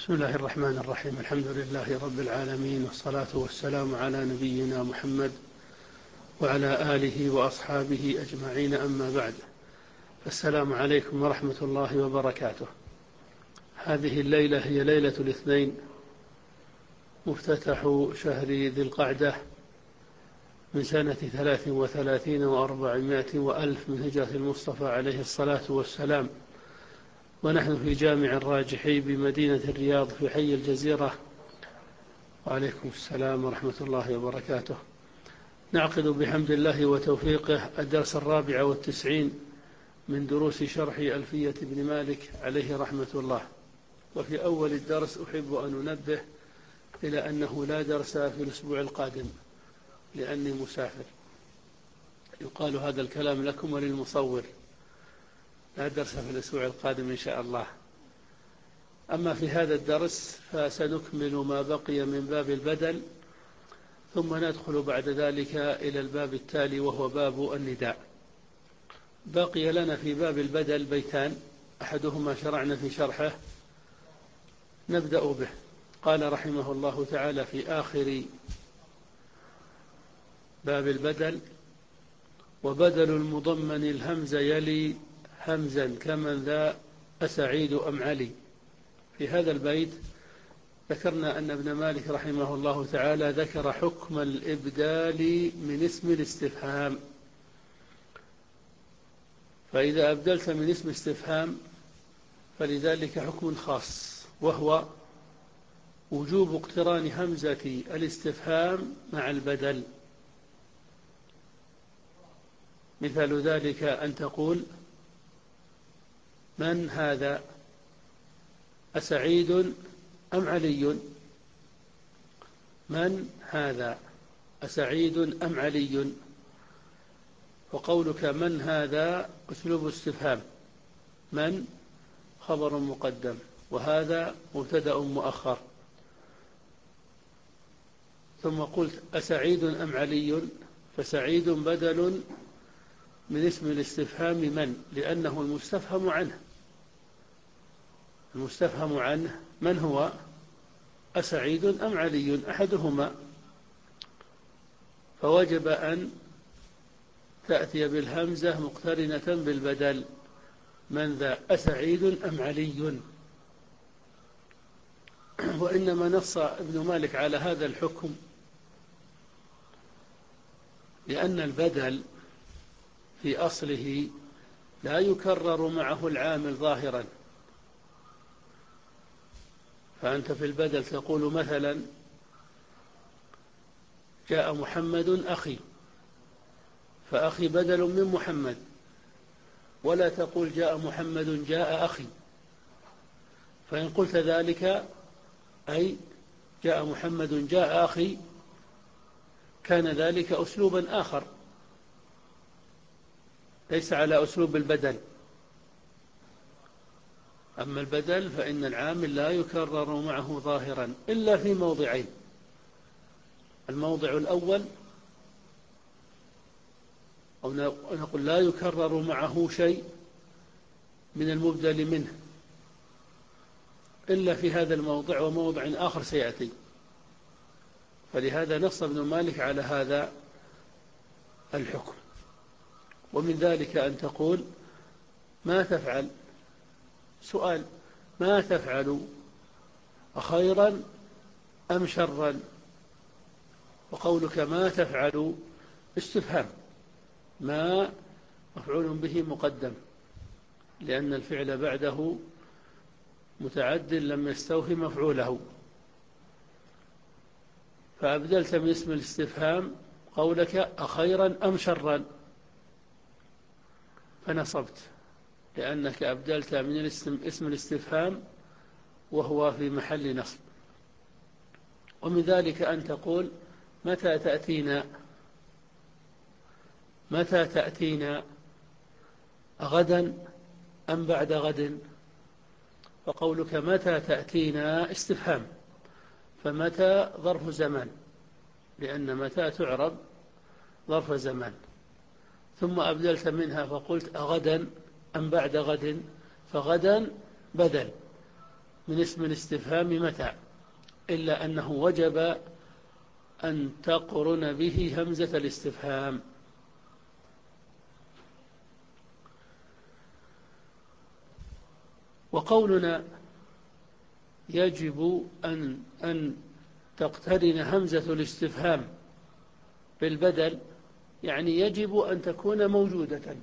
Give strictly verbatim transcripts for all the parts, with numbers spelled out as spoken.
بسم الله الرحمن الرحيم. الحمد لله رب العالمين، والصلاة والسلام على نبينا محمد وعلى آله وأصحابه أجمعين، أما بعد. السلام عليكم ورحمة الله وبركاته. هذه الليلة هي ليلة الاثنين، مفتتح شهر ذي القعدة من سنة ثلاث وثلاثين وأربعمائة وألف من هجرة المصطفى عليه الصلاة والسلام، ونحن في جامع الراجحي بمدينة الرياض في حي الجزيرة. وعليكم السلام ورحمة الله وبركاته. نعقد بحمد الله وتوفيقه الدرس الرابع والتسعين من دروس شرح ألفية بن مالك عليه رحمة الله. وفي أول الدرس أحب أن أنبه إلى أنه لا درس في الأسبوع القادم لأني مسافر. يقال هذا الكلام لكم وللمصور، لا درس في الأسبوع القادم إن شاء الله. أما في هذا الدرس فسنكمل ما بقي من باب البدل، ثم ندخل بعد ذلك إلى الباب التالي وهو باب النداء. بقي لنا في باب البدل بيتان، أحدهما شرعنا في شرحه، نبدأ به. قال رحمه الله تعالى في آخر باب البدل: وبدل المضمن الهمز يلي همزا كمن ذا أسعيد أم علي. في هذا البيت ذكرنا أن ابن مالك رحمه الله تعالى ذكر حكم الإبدال من اسم الاستفهام. فإذا أبدلت من اسم استفهام فلذلك حكم خاص، وهو وجوب اقتران همزة الاستفهام مع البدل. مثال ذلك أن تقول: من هذا؟ أسعيد أم علي؟ من هذا أسعيد أم علي؟ وقولك من هذا أسلوب استفهام، من خبر مقدم، وهذا مبتدأ مؤخر. ثم قلت أسعيد أم علي، فسعيد بدل من اسم الاستفهام من، لأنه المستفهم عنه. المستفهم عنه من هو؟ أسعيد أم علي، أحدهما. فوجب أن تأتي بالهمزة مقترنة بالبدل، من ذا أسعيد أم علي. وإنما نص ابن مالك على هذا الحكم لأن البدل في أصله لا يكرر معه العامل ظاهرا. فأنت في البدل تقول مثلا: جاء محمد أخي، فأخي بدل من محمد. ولا تقول جاء محمد جاء أخي، فإن قلت ذلك أي جاء محمد جاء أخي كان ذلك أسلوبا آخر ليس على أسلوب البدل. أما البدل فإن العامل لا يكرر معه ظاهرا إلا في موضعين: الموضع الأول، أو نقول لا يكرر معه شيء من المبدل منه إلا في هذا الموضع وموضع آخر سيأتي. فلهذا نص ابن مالك على هذا الحكم. ومن ذلك أن تقول: ما تفعل؟ سؤال: ما تفعل؟ أخيرا أم شرا؟ وقولك ما تفعل استفهام، ما مفعول به مقدم لأن الفعل بعده متعد لم يستوفي مفعوله. فأبدلت من اسم الاستفهام قولك أخيرا أم شرا، فنصبت لأنك أبدلت من اسم الاستفهام وهو في محل نصب. ومن ذلك أن تقول: متى تأتينا؟ متى تأتينا؟ غدا أم بعد غد؟ فقولك متى تأتينا استفهام، فمتى ظرف زمان لأن متى تعرب ظرف زمان. ثم أبدلت منها فقلت أغدا أم بعد غد، فغدا بدل من اسم الاستفهام متى، إلا أنه وجب أن تقرن به همزة الاستفهام. وقولنا يجب أن أن تقترن همزة الاستفهام بالبدل، يعني يجب أن تكون موجودة،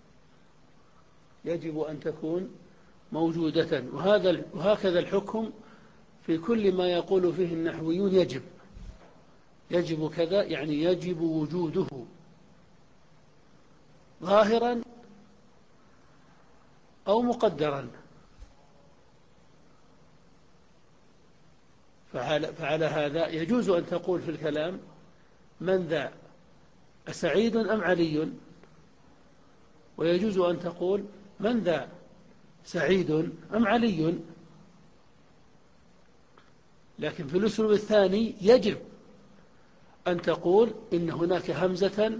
يجب أن تكون موجودة. وهذا وهكذا الحكم في كل ما يقول فيه النحويون يجب، يجب كذا، يعني يجب وجوده ظاهرا أو مقدرا. فعلى, فعلى هذا يجوز أن تقول في الكلام من ذا، أسعيد أم علي؟ ويجوز أن تقول من ذا، سعيد أم علي؟ لكن في الأسلوب الثاني يجب أن تقول إن هناك همزة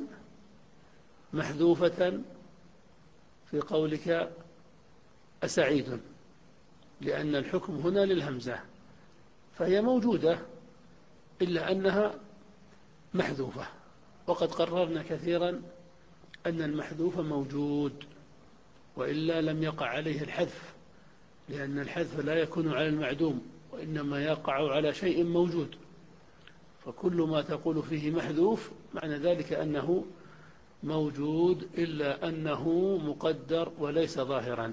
محذوفة في قولك أسعيد، لأن الحكم هنا للهمزة، فهي موجودة إلا أنها محذوفة. وقد قررنا كثيرا أن المحذوف موجود، وإلا لم يقع عليه الحذف، لأن الحذف لا يكون على المعدوم، وإنما يقع على شيء موجود. فكل ما تقول فيه محذوف معنى ذلك أنه موجود، إلا أنه مقدر وليس ظاهرا.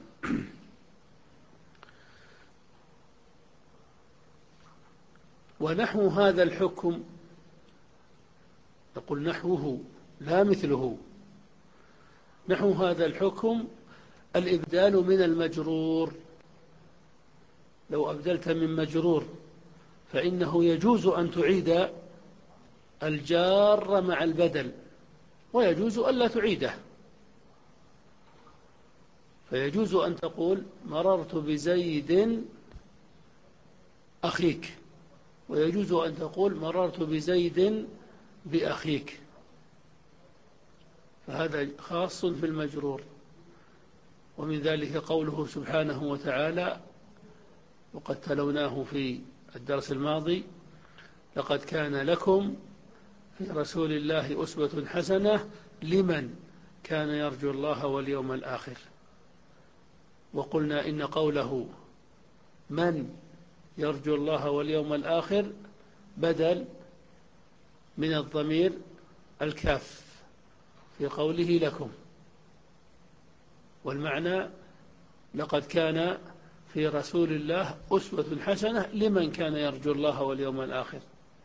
ونحو هذا الحكم، نقول نحوه لا مثله، نحو هذا الحكم الإبدال من المجرور. لو أبدلت من مجرور فإنه يجوز أن تعيد الجار مع البدل، ويجوز ألا تعيده. فيجوز أن تقول مررت بزيد أخيك، ويجوز أن تقول مررت بزيد بأخيك، فهذا خاص في المجرور. ومن ذلك قوله سبحانه وتعالى، وقد تلوناه في الدرس الماضي: لقد كان لكم في رسول الله أسوة حسنة لمن كان يرجو الله واليوم الآخر. وقلنا إن قوله من يرجو الله واليوم الآخر بدل من الضمير الكاف في قوله لكم، والمعنى لقد كان في رسول الله أسوة حسنة لمن كان يرجو الله واليوم الآخر.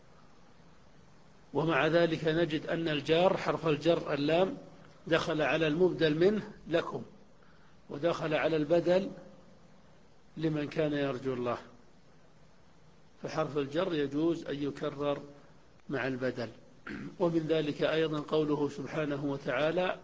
ومع ذلك نجد أن الجار حرف الجر اللام دخل على المبدل منه لكم، ودخل على البدل لمن كان يرجو الله، فحرف الجر يجوز أن يكرر مع البدل. ومن ذلك أيضا قوله سبحانه وتعالى: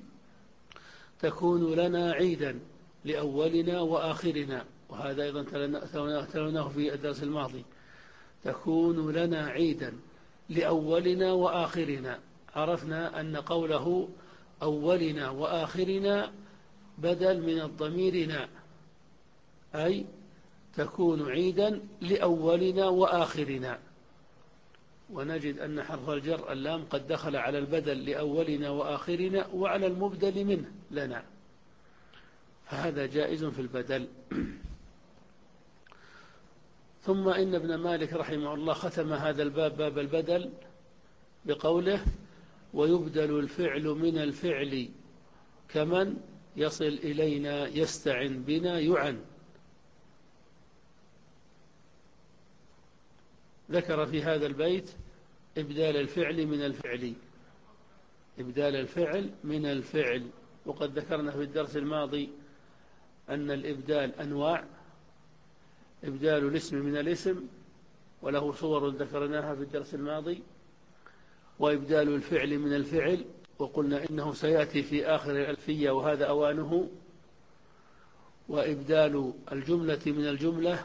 تكون لنا عيدا لأولنا وآخرنا. وهذا أيضا تلوناه في الدرس الماضي: تكون لنا عيدا لأولنا وآخرنا. عرفنا أن قوله أولنا وآخرنا بدل من الضميرنا، أي تكون عيدا لأولنا وآخرنا. ونجد أن حرف الجر اللام قد دخل على البدل لأولنا وآخرنا وعلى المبدل منه لنا، فهذا جائز في البدل. ثم إن ابن مالك رحمه الله ختم هذا الباب، باب البدل، بقوله: ويبدل الفعل من الفعل كمن يصل إلينا يستعن بنا يعن. ذكر في هذا البيت إبدال الفعل من الفعل، إبدال الفعل من الفعل. وقد ذكرنا في الدرس الماضي أن الإبدال أنواع: إبدال الاسم من الاسم، وله صور ذكرناها في الدرس الماضي، وإبدال الفعل من الفعل، وقلنا إنه سيأتي في آخر الألفية وهذا أوانه، وإبدال الجملة من الجملة،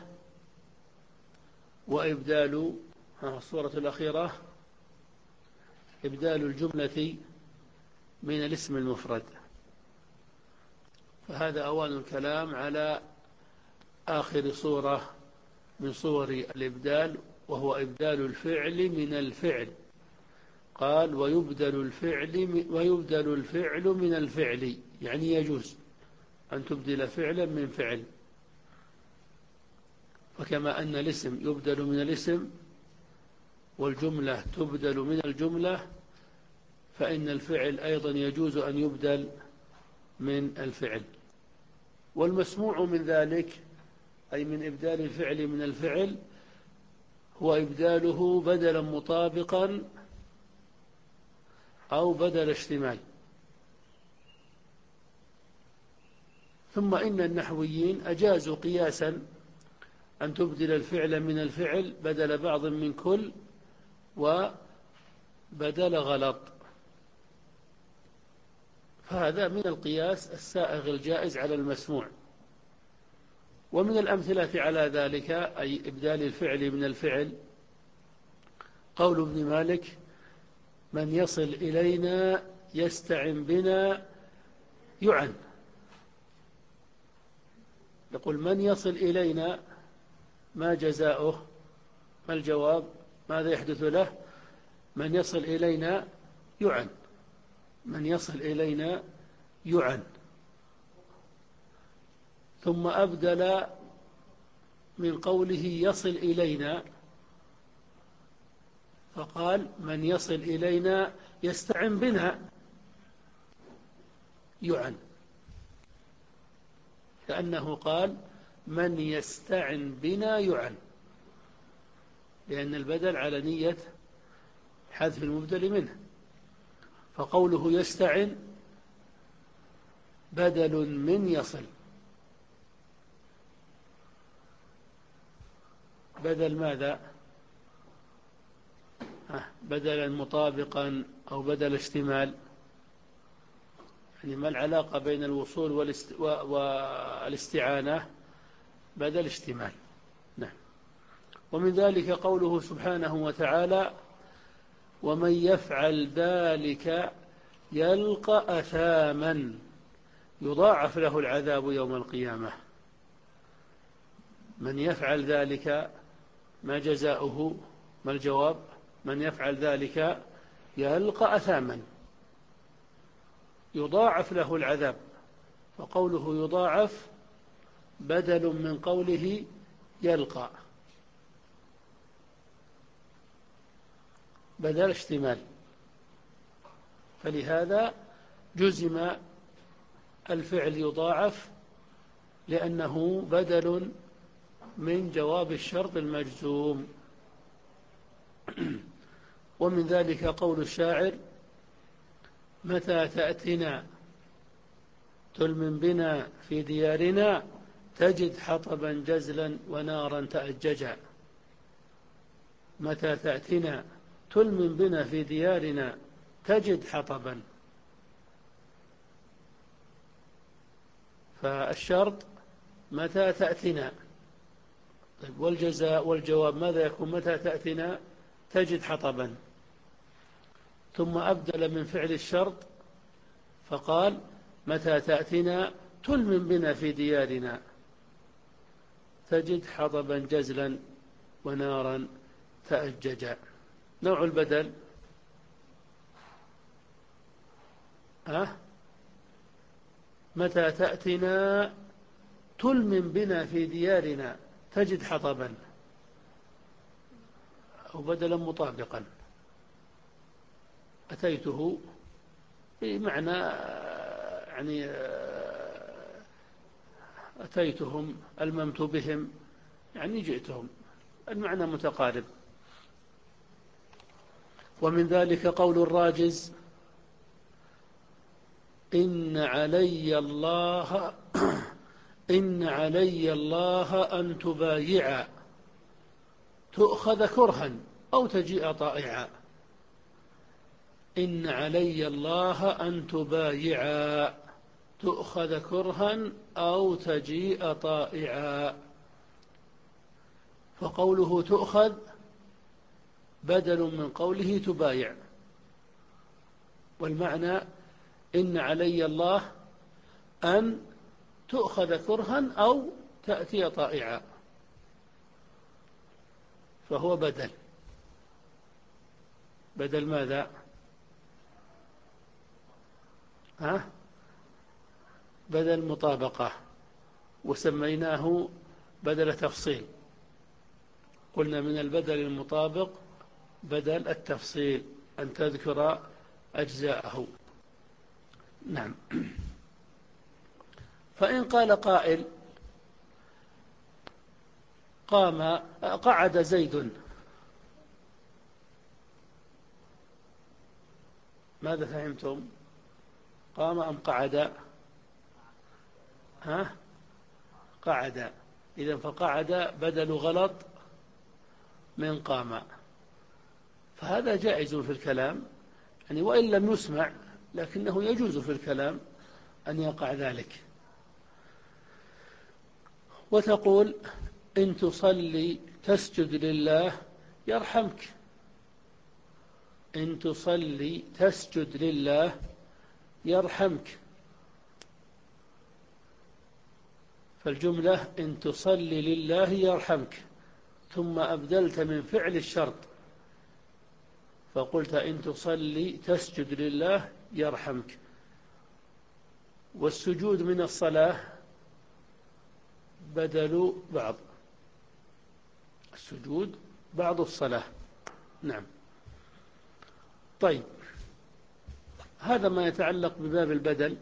وإبدال الصورة الأخيرة إبدال الجملة من الاسم المفرد. فهذا أوان الكلام على آخر صورة من صور الإبدال، وهو إبدال الفعل من الفعل. قال ويبدل الفعل ويبدل الفعل من الفعل، يعني يجوز أن تبدل فعلا من فعل. فكما أن الاسم يبدل من الاسم والجملة تبدل من الجملة، فإن الفعل أيضا يجوز أن يبدل من الفعل. والمسموع من ذلك، أي من إبدال الفعل من الفعل، هو إبداله بدلا مطابقا أو بدل اشتمال. ثم إن النحويين أجازوا قياسا أن تبدل الفعل من الفعل بدل بعض من كل وبدل غلط، فهذا من القياس السائغ الجائز على المسموع. ومن الأمثلة على ذلك، أي إبدال الفعل من الفعل، قول ابن مالك: من يصل إلينا يستعن بنا يعن. يقول من يصل إلينا، ما جزاؤه؟ ما الجواب؟ ماذا يحدث له؟ من يصل إلينا يعن، من يصل إلينا يعن. ثم أبدل من قوله يصل إلينا فقال: من يصل إلينا يستعن بنا يعن، لأنه قال: من يستعن بنا يعن، لأن البدل على نية حذف المبدل منه. فقوله يستعن بدل من يصل، بدل ماذا؟ بدلا مطابقا أو بدل اشتمال، يعني ما العلاقة بين الوصول والاستعانة؟ بدل اشتمال. نعم. ومن ذلك قوله سبحانه وتعالى: ومن يفعل ذلك يلقى أثاما يضاعف له العذاب يوم القيامة. من يفعل ذلك، ما جزاؤه؟ ما الجواب؟ من يفعل ذلك يلقى أثاما يضاعف له العذاب. وقوله يضاعف بدل من قوله يلقى، بدل اشتمال، فلهذا جزم الفعل يضاعف لأنه بدل من جواب الشرط المجزوم. ومن ذلك قول الشاعر: متى تأتنا تلم بنا في ديارنا تجد حطبا جزلا ونارا تأججا. متى تأتنا تلم بنا في ديارنا تجد حطبا، فالشرط متى تأتنا. طيب والجزاء والجواب ماذا يكون؟ متى تأتنا تجد حطبا، ثم أبدل من فعل الشرط فقال: متى تأتنا تلم بنا في ديارنا تجد حطبا جزلا ونارا تأججا. نوع البدل أه؟ متى تأتنا تلم بنا في ديارنا تجد حطبا، أو بدلا مطابقا. أتيته بمعنى يعني أتيتهم، ألممت بهم، يعني جئتهم، المعنى متقارب. ومن ذلك قول الراجز: إن علي الله إن علي الله أن تبايع تؤخذ كرها أو تجيء طائعا. إن علي الله أن تبايع تؤخذ كرها أو تجيء طائعا. فقوله تؤخذ بدل من قوله تبايع، والمعنى إن علي الله أن تؤخذ كرها أو تأتي طائعا. فهو بدل. بدل ماذا؟ ها؟ بدل مطابقة، وسميناه بدل تفصيل. قلنا من البدل المطابق بدل التفصيل، أن تذكر أجزاءه. نعم. فإن قال قائل قام قعد زيد، ماذا فهمتم؟ قام أم قعد؟ ها؟ قعد. إذن فقعد بدل غلط من قام، فهذا جائز في الكلام، يعني وإن لم يسمع لكنه يجوز في الكلام أن يقع ذلك. وتقول إن تصلي تسجد لله يرحمك. إن تصلي تسجد لله يرحمك. فالجملة إن تصلي لله يرحمك، ثم أبدلت من فعل الشرط فقلت إن تصلي تسجد لله يرحمك. والسجود من الصلاة بدل بعض، السجود بعض الصلاة. نعم. طيب، هذا ما يتعلق بباب البدل.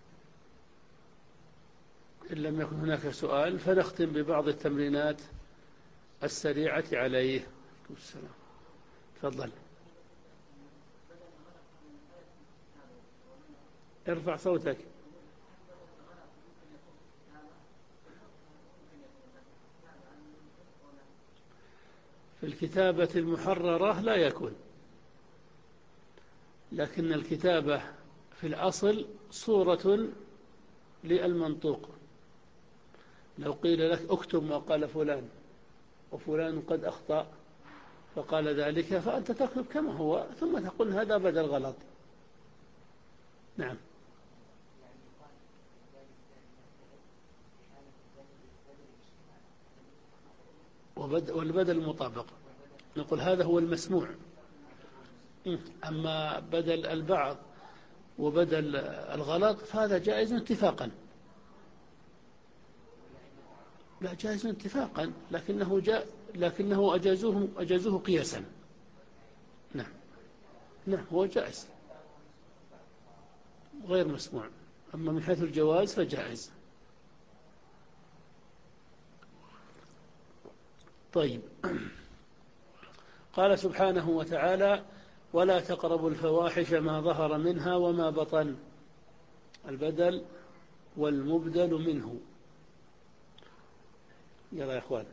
إن لم يكن هناك سؤال فنختم ببعض التمرينات السريعة عليه. السلام. تفضل. ارفع صوتك. في الكتابة المحررة لا يكون، لكن الكتابة في الأصل صورة للمنطوق. لو قيل لك اكتب ما قال فلان وفلان قد أخطأ فقال ذلك، فأنت تكتب كما هو ثم تقول هذا بدل غلط. نعم. والبدل المطابق نقول هذا هو المسموع. أما بدل البعض وبدل الغلط فهذا جائز اتفاقا. لا، جائز اتفاقا، لكنه جاء لكنه أجازوه أجازوه قياسا. نعم. نعم، هو جائز غير مسموع، أما من حيث الجواز فجائز. طيب. قال سبحانه وتعالى ولا تقربوا الفواحش ما ظهر منها وما بطن. البدل والمبدل منه. يلا يا أخوان.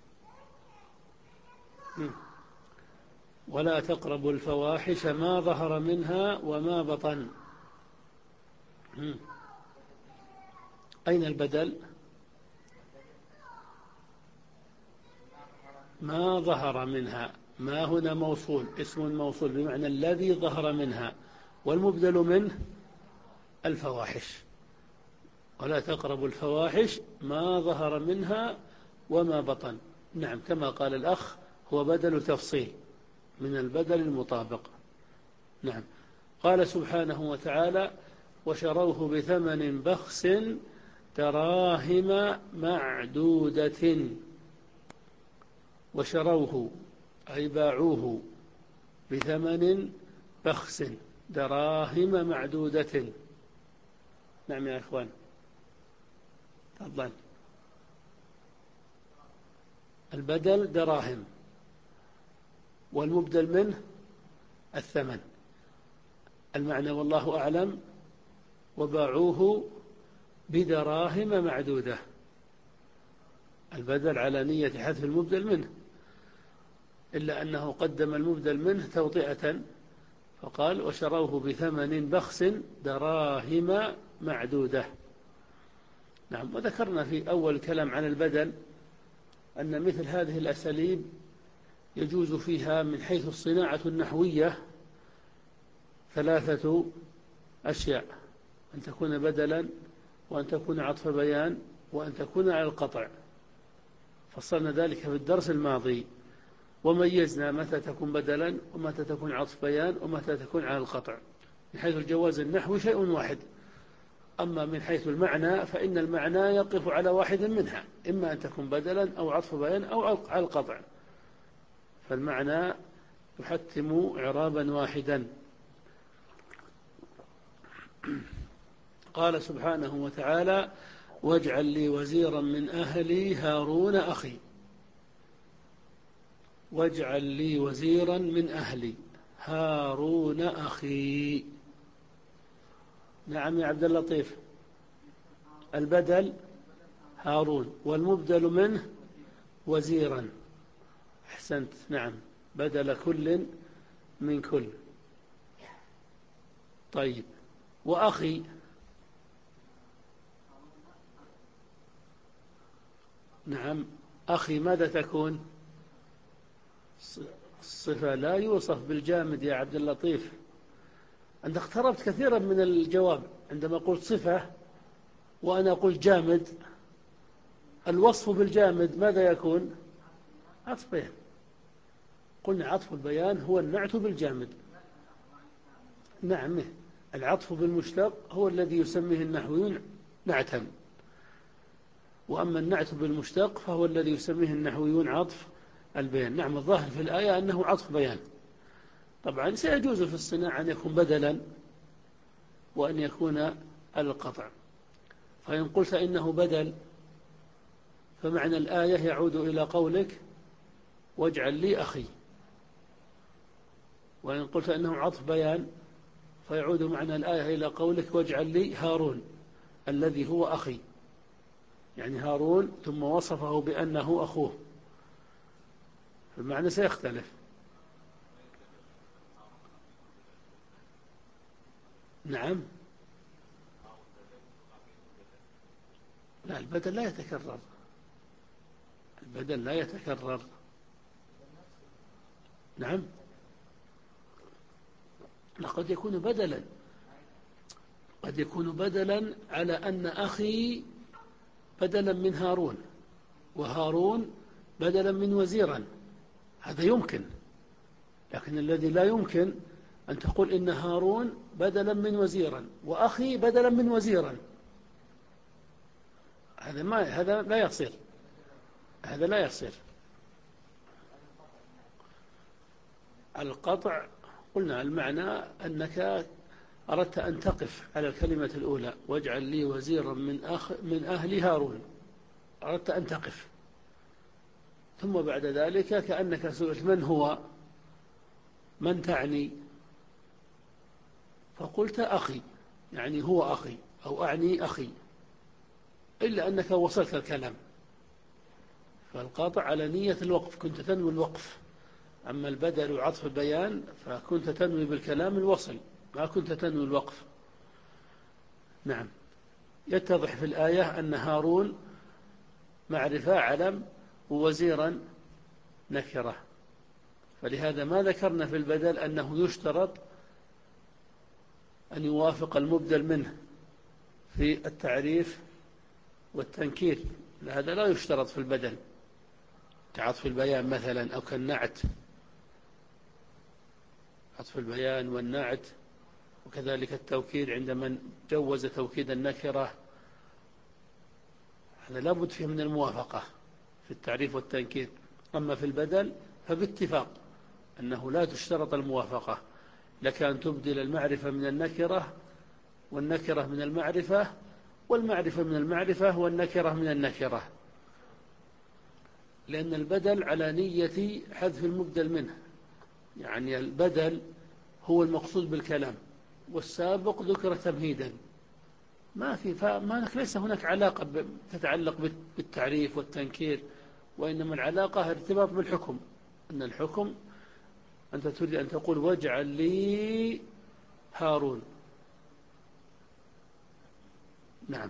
ولا تقربوا الفواحش ما ظهر منها وما بطن. أين البدل؟ ما ظهر منها. ما هنا موصول، اسم موصول بمعنى الذي ظهر منها، والمبدل منه الفواحش. ولا تقربوا الفواحش ما ظهر منها وما بطن. نعم، كما قال الأخ هو بدل تفصيل من البدل المطابق. نعم. قال سبحانه وتعالى وشروه بثمن بخس دراهم معدودة. وشروه أي باعوه بثمن بخس دراهم معدودة. نعم يا إخوان. تفضل. البدل دراهم والمبدل منه الثمن. المعنى والله أعلم وباعوه بدراهم معدودة. البدل على نية حذف المبدل منه، إلا أنه قدم المبدل منه توطئة فقال وشروه بثمن بخس دراهم معدودة. نعم. وذكرنا في أول الكلام عن البدل أن مثل هذه الأساليب يجوز فيها من حيث الصناعة النحوية ثلاثة أشياء: أن تكون بدلا، وأن تكون عطف بيان، وأن تكون على القطع. فصلنا ذلك في الدرس الماضي. وميزنا متى تكون بدلا ومتى تكون عطف بيان ومتى تكون على القطع. من حيث الجواز النحوي شيء واحد، أما من حيث المعنى فإن المعنى يقف على واحد منها، إما أن تكون بدلا أو عطف بيان أو على القطع، فالمعنى يحتم إعرابا واحدا. قال سبحانه وتعالى: واجعل لي وزيرا من أهلي هارون أخي. واجعل لي وزيرا من أهلي هارون أخي. نعم يا عبد اللطيف، البدل هارون والمبدل منه وزيرا. أحسنت، نعم، بدل كل من كل. طيب، وأخي نعم، أخي ماذا تكون؟ الصفة لا يوصف بالجامد يا عبد اللطيف، أنت اقتربت كثيرا من الجواب عندما قلت صفة وأنا قلت جامد. الوصف بالجامد ماذا يكون؟ عطف بيان. قلنا عطف البيان هو النعت بالجامد. نعم، العطف بالمشتق هو الذي يسميه النحويون نعتا، وأما النعت بالمشتق فهو الذي يسميه النحويون عطف البيان. نعم، الظاهر في الآية أنه عطف بيان. طبعا سيجوز في الصناعة أن يكون بدلا وأن يكون القطع، فإن قلت إنه بدل فمعنى الآية يعود إلى قولك واجعل لي أخي، وإن قلت إنه عطف بيان فيعود معنى الآية إلى قولك واجعل لي هارون الذي هو أخي، يعني هارون ثم وصفه بأنه أخوه، المعنى سيختلف. نعم، لا، البدل لا يتكرر، البدل لا يتكرر. نعم، لقد يكون بدلا، قد يكون بدلا على أن أخي بدلا من هارون وهارون بدلا من وزيرا، هذا يمكن. لكن الذي لا يمكن أن تقول إن هارون بدلا من وزيرا وأخي بدلا من وزيرا، هذا ما هذا لا يصير، هذا لا يصير. القطع قلنا المعنى أنك أردت أن تقف على الكلمة الأولى واجعل لي وزيرا من أخ من أهل هارون، أردت أن تقف، ثم بعد ذلك كأنك سئلت من هو، من تعني، فقلت أخي، يعني هو أخي أو أعني أخي، إلا أنك وصلت الكلام، فالقاطع على نية الوقف، كنت تنوي الوقف. أما البدل وعطف البيان فكنت تنوي بالكلام الوصل، ما كنت تنوي الوقف. نعم، يتضح في الآية أن هارون معرفة علم ووزيرا نكرة، فلهذا ما ذكرنا في البدل أنه يشترط أن يوافق المبدل منه في التعريف والتنكير، هذا لا يشترط في البدل كعطف البيان مثلا أو كالنعت، عطف البيان والنعت، وكذلك التوكيد عندما جوز توكيد النكرة، هذا لابد فيه من الموافقة في التعريف والتنكير. أما في البدل فباتفاق أنه لا تشترط الموافقة، لك أن تبدل المعرفة من النكرة والنكرة من المعرفة والمعرفة من المعرفة والنكرة من النكرة، لأن البدل على نية حذف المبدل منه، يعني البدل هو المقصود بالكلام، والسابق ذكر تمهيدا، ما في فما ليس هناك علاقة تتعلق بالتعريف والتنكير، وإنما العلاقة ارتباط بالحكم، أن الحكم أنت تريد أن تقول واجعل لي هارون. نعم،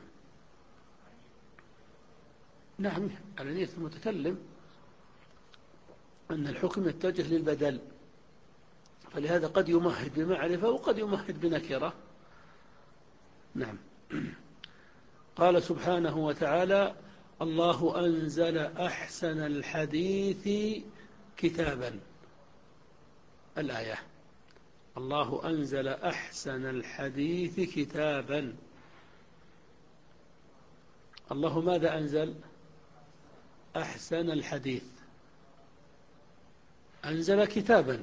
نعم، على نية المتكلم أن الحكم يتجه للبدل، فلهذا قد يمهد بمعرفة وقد يمهد بنكرة. نعم. قال سبحانه وتعالى: الله أنزل أحسن الحديث كتابا. الآية: الله أنزل أحسن الحديث كتابا. الله ماذا أنزل؟ أحسن الحديث. أنزل كتابا،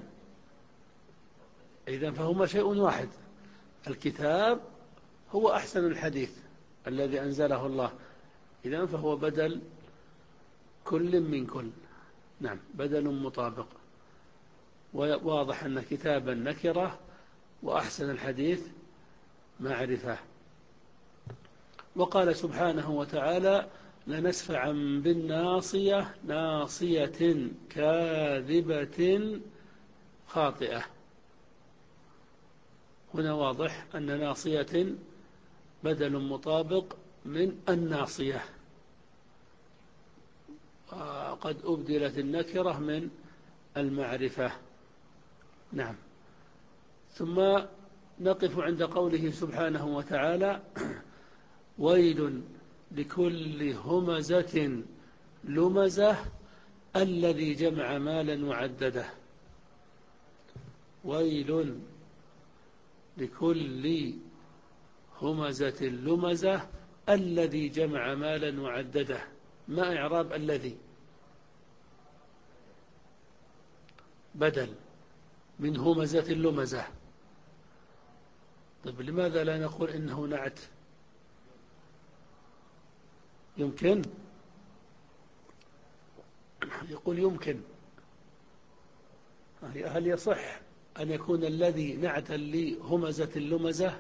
إذن فهما شيء واحد. الكتاب هو أحسن الحديث الذي أنزله الله، إذن فهو بدل كل من كل. نعم، بدل مطابق. وواضح أن كتابا نكرة وأحسن الحديث معرفة. وقال سبحانه وتعالى: لنسفعا بالناصية ناصية كاذبة خاطئة. هنا واضح أن ناصية بدل مطابق من الناصية، وقد أبدلت النكرة من المعرفة. نعم. ثم نقف عند قوله سبحانه وتعالى: ويل لكل همزة لمزة الذي جمع مالا وعدده. ويل لكل همزة لمزة الذي جمع مالا وعدده. ما إعراب الذي؟ بدل من همزة لمزة. طيب لماذا لا نقول إنه نعت؟ يمكن، يقول يمكن. هل يصح أن يكون الذي نعتا لهمزة اللمزة؟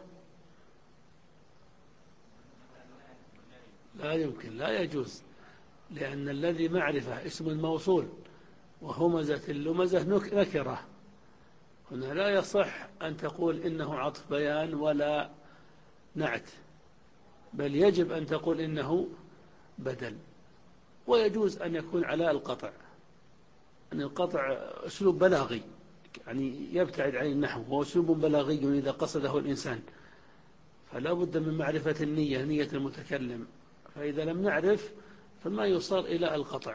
لا يمكن، لا يجوز، لأن الذي معرفة اسم موصول، وهمزة اللمزة نكرة. هنا لا يصح أن تقول إنه عطف بيان ولا نعت، بل يجب أن تقول إنه بدل. ويجوز أن يكون على القطع، أن القطع أسلوب بلاغي، يعني يبتعد عن النحو، هو أسلوب بلاغي إذا قصده الإنسان، فلا بد من معرفة النية، نية المتكلم. فإذا لم نعرف فما يوصل إلى القطع،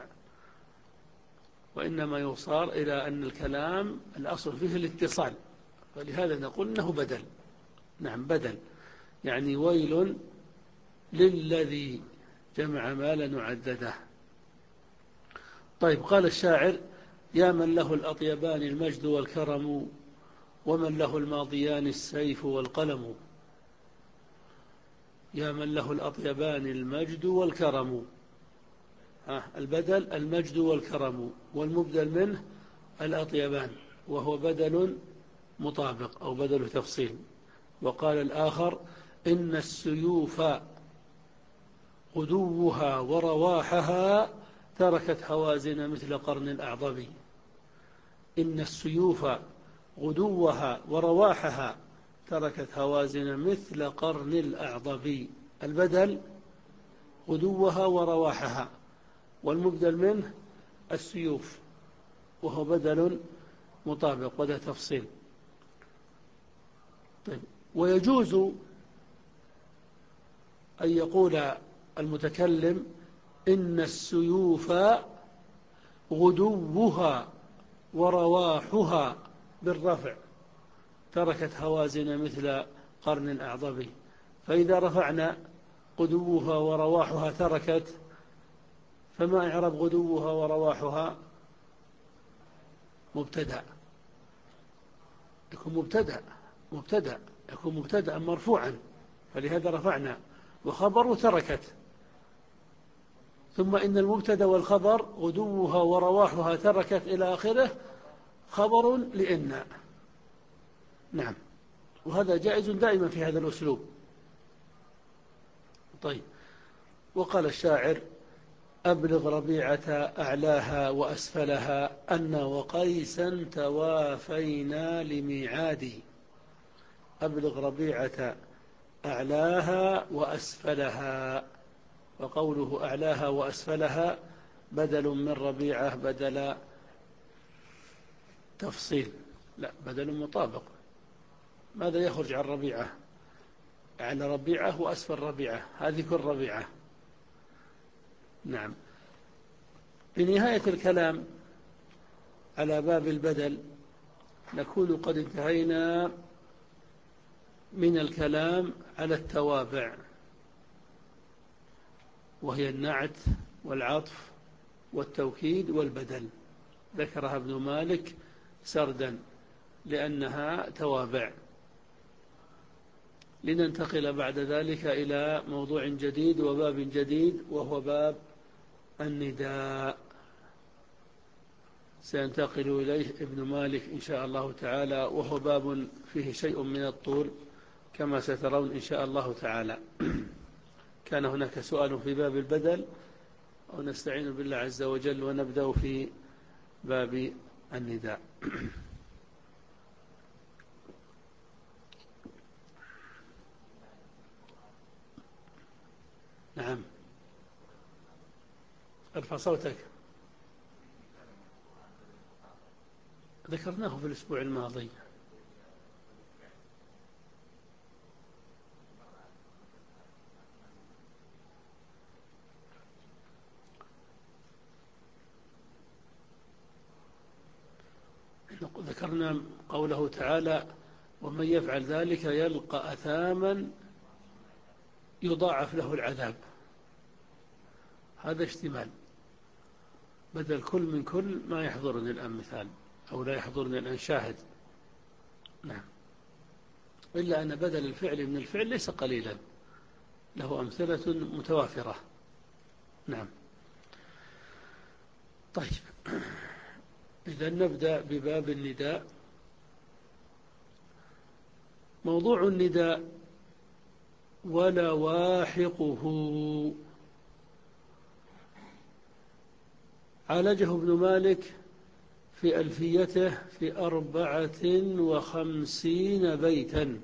وإنما يوصل إلى أن الكلام الأصل فيه الاتصال، فلهذا نقول إنه بدل. نعم، بدل، يعني ويل للذي جمع مالا وعدده. طيب، قال الشاعر: يا من له الأطيبان المجد والكرم، ومن له الماضيان السيف والقلم. يا من له الأطيبان المجد والكرم. البدل المجد والكرم، والمبدل منه الأطيبان، وهو بدل مطابق أو بدل تفصيل. وقال الآخر: إن السيوف غدوها ورواحها تركت هوازن مثل قرن الأعضب. إن السيوف غدوها ورواحها تركت هوازن مثل قرن الأعضب. البدل غدوها ورواحها، والمبدل منه السيوف، وهو بدل مطابق وده تفصيل. طيب، ويجوز أن يقول المتكلم: إن السيوف غدوها ورواحها بالرفع تركت هوازن مثل قرن الأعضب. فإذا رفعنا غدوها ورواحها تركت، فما إعراب غدوها ورواحها؟ مبتدأ، يكون مبتدأ مبتدأ يكون مبتدأ مرفوعا، فلهذا رفعنا. وخبر تركت، ثم إن المبتدأ والخبر غدوها ورواحها تركت إلى آخره خبر لإن. نعم، وهذا جائز دائما في هذا الأسلوب. طيب، وقال الشاعر: أبلغ ربيعة أعلاها وأسفلها أن وقيسا توافينا لميعادي. أبلغ ربيعة أعلاها وأسفلها. وقوله أعلاها وأسفلها بدل من ربيعة بدل تفصيل، لا، بدل مطابق. ماذا يخرج عن ربيعة؟ أعلى ربيعة وأسفل ربيعة، هذه كل ربيعة. نعم. في نهاية الكلام على باب البدل نكون قد انتهينا من الكلام على التوابع، وهي النعت والعطف والتوكيد والبدل، ذكرها ابن مالك سردا لأنها توابع. لننتقل بعد ذلك إلى موضوع جديد وباب جديد، وهو باب النداء، سينتقل إليه ابن مالك إن شاء الله تعالى، وهو باب فيه شيء من الطول كما سترون إن شاء الله تعالى. كان هناك سؤال في باب البدل، أو نستعين بالله عز وجل ونبدأ في باب النداء. نعم، ارفع صوتك. ذكرناه في الأسبوع الماضي. ذكرنا قوله تعالى: ومن يفعل ذلك يلقى أثاما يضاعف له العذاب. هذا اشتمال، بدل كل من كل ما يحضرني الآن مثال، أو لا يحضرني الآن شاهد. نعم، إلا أن بدل الفعل من الفعل ليس قليلا، له أمثلة متوافرة. نعم. طيب، إذا نبدأ بباب النداء. موضوع النداء ولواحقه عالجه ابن مالك في ألفيته في أربعة وخمسين بيتا،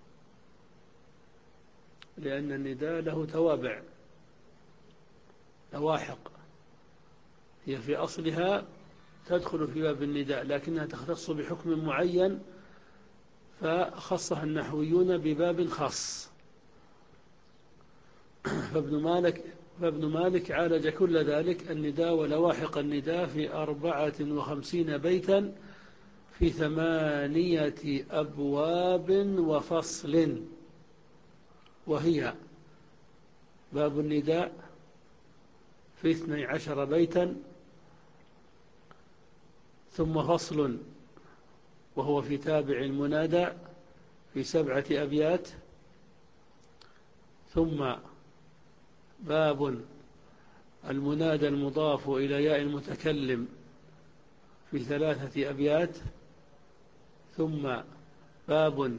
لأن النداء له توابع لواحق، هي في أصلها تدخل في باب النداء لكنها تختص بحكم معين، فخصها النحويون بباب خاص. فابن مالك فابن مالك عالج كل ذلك، النداء ولواحق النداء، في أربعة وخمسين بيتا في ثمانية أبواب وفصل، وهي: باب النداء في اثني عشر بيتا، ثم فصل وهو في تابع المنادى في سبعة أبيات، ثم باب المنادى المضاف إلى ياء المتكلم في ثلاثة أبيات، ثم باب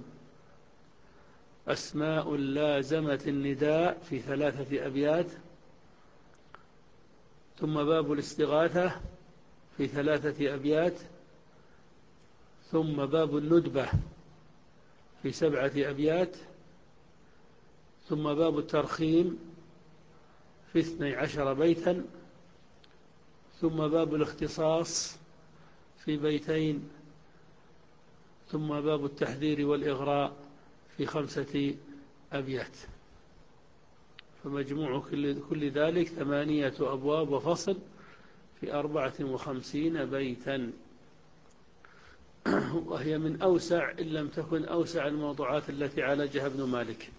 أسماء لازمة النداء في ثلاثة أبيات، ثم باب الاستغاثة في ثلاثة أبيات، ثم باب الندبة في سبعة أبيات، ثم باب الترخيم في اثني عشر بيتا، ثم باب الاختصاص في بيتين، ثم باب التحذير والإغراء في خمسة أبيات. فمجموع كل, كل ذلك ثمانية أبواب وفصل في أربعة وخمسين بيتا، وهي من أوسع إن لم تكن أوسع الموضوعات التي عالجها ابن مالك.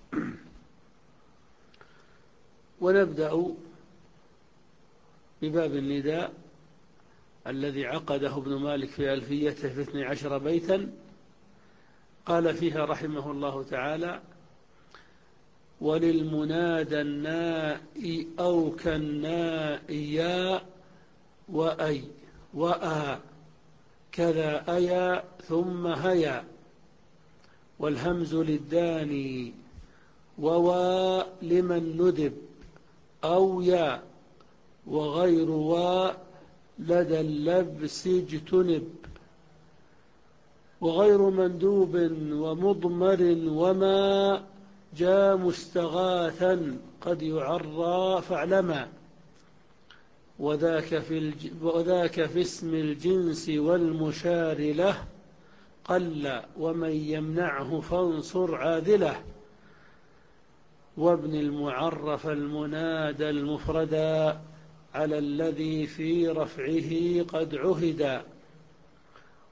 ونبدأ بباب النداء الذي عقده ابن مالك في ألفيته في اثني عشر بيتا. قال فيها رحمه الله تعالى: وللمنادى الناء أو كالناء يا وأي وآ كذا أيا ثم هيا، والهمز للداني ووا لمن ندب أو يا، وغير وا لدى اللبس اجتنب، وغير مندوب ومضمر وما جاء مستغاثا قد يعرى فاعلما، وذاك في, الج... وذاك في اسم الجنس والمشار له قل، ومن يمنعه فانصر عاذله، وابن المعرف المنادى المفردا على الذي في رفعه قد عهدا،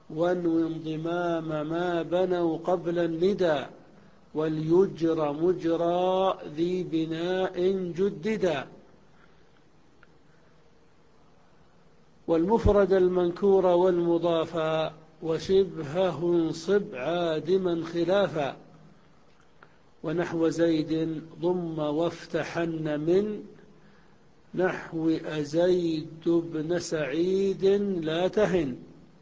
وانو انضمام ما بنوا قبل الندى وليجر مجرى ذي بناء جددا. والمفرد المنكور والمضافا وشبهه انصب عادما خلافا. ونحو زيد ضم وافتحن من نحو أزيد بن سعيد لا تهن.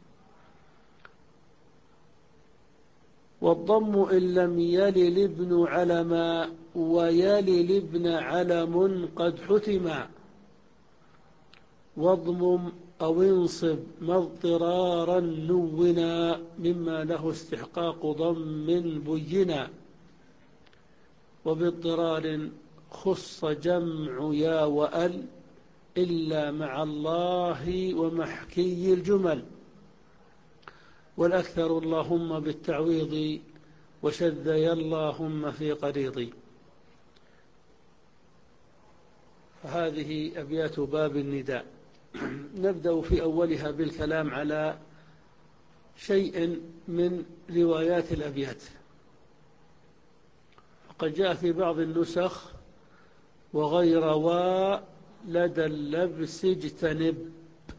والضم إن لم يلل ابن علما ويلل ابن علم قد حتما. واضمم أو انصب ما اضطرارا نونا مما له استحقاق ضم بينا. وباضطرار خص جمع يا وأل إلا مع الله ومحكي الجمل. والأكثر اللهم بالتعويض وشذي اللهم في قريض. فهذه أبيات باب النداء. نبدأ في أولها بالكلام على شيء من روايات الأبيات. فقد جاء في بعض النسخ وغير وا لدى اللبس اجتنب،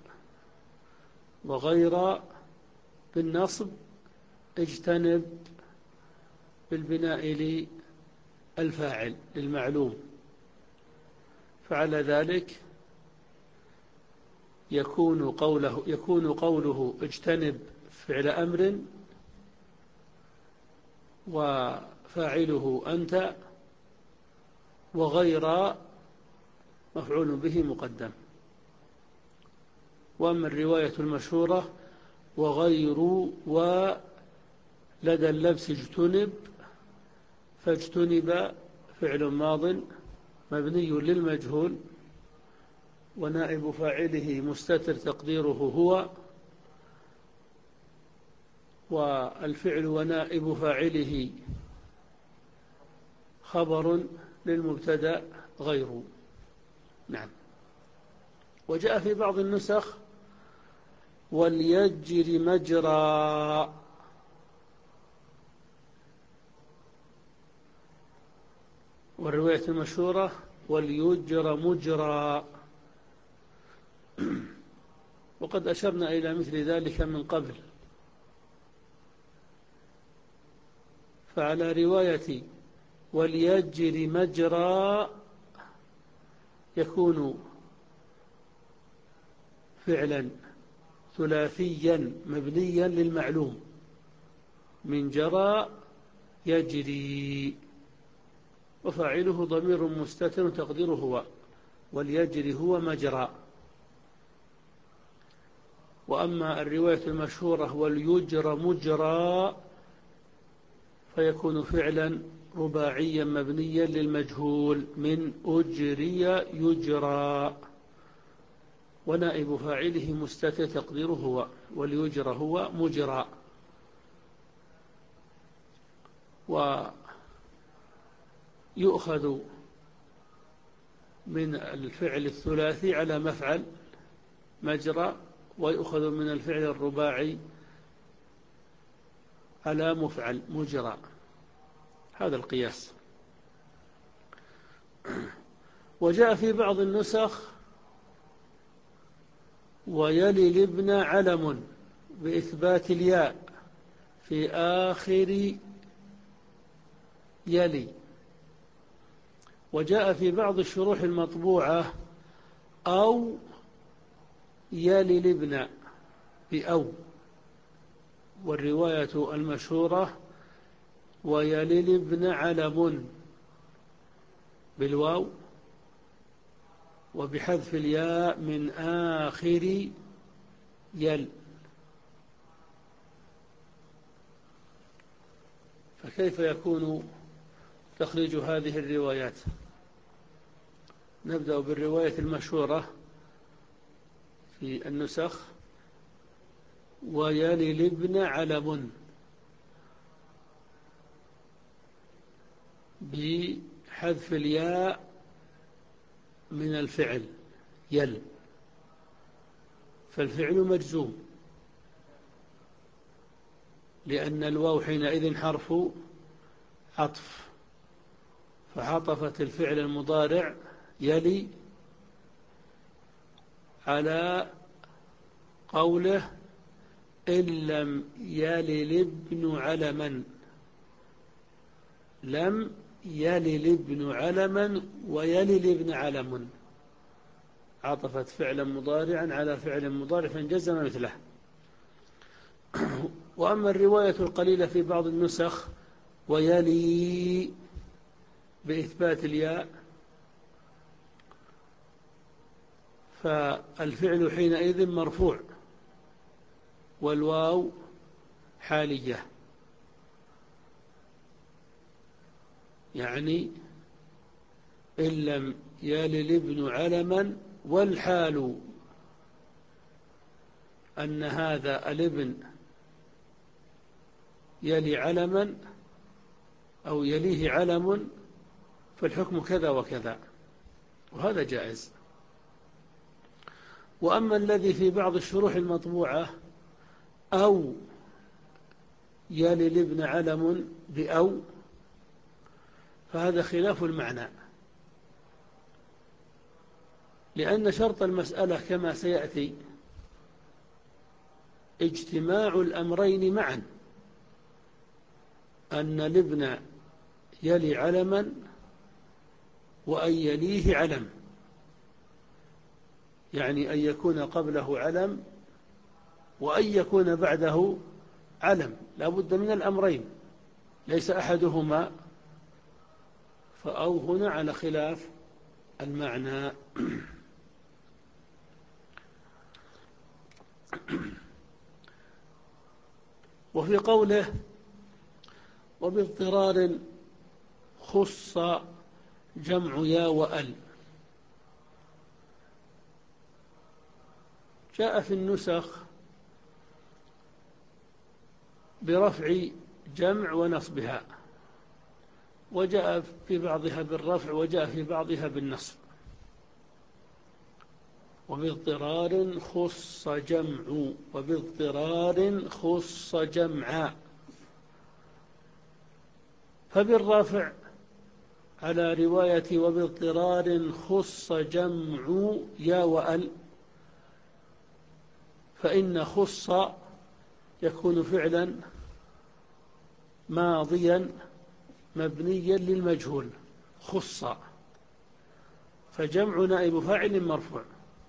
وغير بالنصب اجتنب بالبناء للفاعل للمعلوم. فعلى ذلك يكون قوله يكون قوله اجتنب فعل أمر وفاعله أنت، وغير مفعول به مقدم. وأما الرواية المشهورة وغير ولدى اللبس اجتنب فاجتنب فعل ماض مبني للمجهول ونائب فاعله مستتر تقديره هو، والفعل ونائب فاعله خبر للمبتدأ غير. نعم. وجاء في بعض النسخ وليجر مجرى، والرواية المشهورة وليجر مجرى. وقد أشرنا إلى مثل ذلك من قبل. فعلى رواية وليجر مجرى يكون فعلا ثلاثيا مبنيا للمعلوم من جرى يجري، وفاعله ضمير مستتر تقديره هو، وليجري هو مجرى. وأما الرواية المشهورة وليجر مجرى فيكون فعلا رباعيا مبنيا للمجهول من أجري يجرى، ونائب فاعله مستتر تقديره هو، وليجر هو مجرى. ويؤخذ من الفعل الثلاثي على مفعل مجرى، ويؤخذ من الفعل الرباعي على مفعل مجرى. هذا القياس. وجاء في بعض النسخ ويلي الابن علم بإثبات الياء في آخر يلي. وجاء في بعض الشروح المطبوعة أو يلي الابن بأو. والرواية المشهورة ويلي الابن علم بالواو وبحذف الياء من آخر يل. فكيف يكون تخريج هذه الروايات؟ نبدأ بالرواية المشهورة في النسخ ويلي الابن علم بحذف الياء من الفعل يل، فالفعل مجزوم لأن الواو حينئذ حرف عطف، فعطفت الفعل المضارع يلي على قوله إن لم يلل ابن علما. لم يلل ابن علما ويلل ابن علم، عطفت فعلا مضارعا على فعل مضارع فانجزم مثله. وأما الرواية القليلة في بعض النسخ ويلي بإثبات الياء، فالفعل حينئذ مرفوع والواو حالية، يعني إن لم يلل ابن علما، والحال أن هذا الابن يلي علما أو يليه علم، فالحكم كذا وكذا، وهذا جائز. وأما الذي في بعض الشروح المطبوعة أو يلي الابن علم بأو، فهذا خلاف المعنى، لأن شرط المسألة كما سيأتي اجتماع الأمرين معا، أن الابن يلي علما وأن يليه علم، يعني أن يكون قبله علم وأن يكون بعده علم، لا بد من الأمرين، ليس أحدهما. فأو هنا على خلاف المعنى. وفي قوله وباضطرار خص جمع يا وأل، جاء في النسخ برفع جمع ونصبها، وجاء في بعضها بالرفع وجاء في بعضها بالنصب. وباضطرار خص جمع، وباضطرار خص جمعا، فبالرفع على رواية وباضطرار خص جمع يا وأل، فإن خص يكون فعلا ماضيا مبنيا للمجهول خص، فجمع نائب فاعل مرفوع.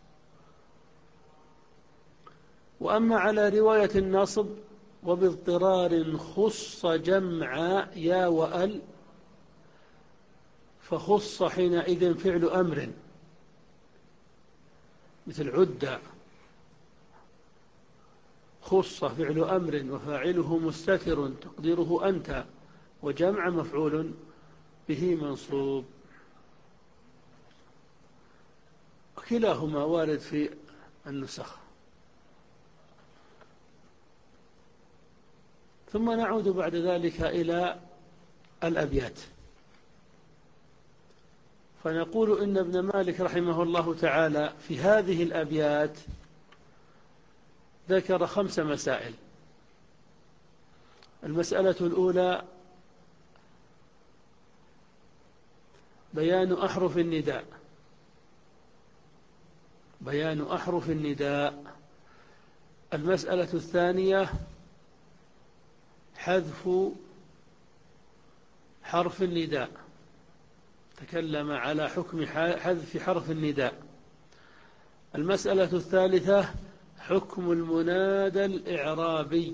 وأما على رواية النصب وباضطرار خص جمع يا وأل، فخص حينئذ فعل أمر مثل عد، خص فعل أمر وفاعله مستتر تقديره أنت، وجمع مفعول به منصوب. كلاهما وارد في النسخ. ثم نعود بعد ذلك إلى الأبيات، فنقول إن ابن مالك رحمه الله تعالى في هذه الأبيات ذكر خمس مسائل. المسألة الأولى بيان أحرف النداء، بيان أحرف النداء. المسألة الثانية حذف حرف النداء، تكلم على حكم حذف حرف النداء. المسألة الثالثة حكم المنادى الإعرابي،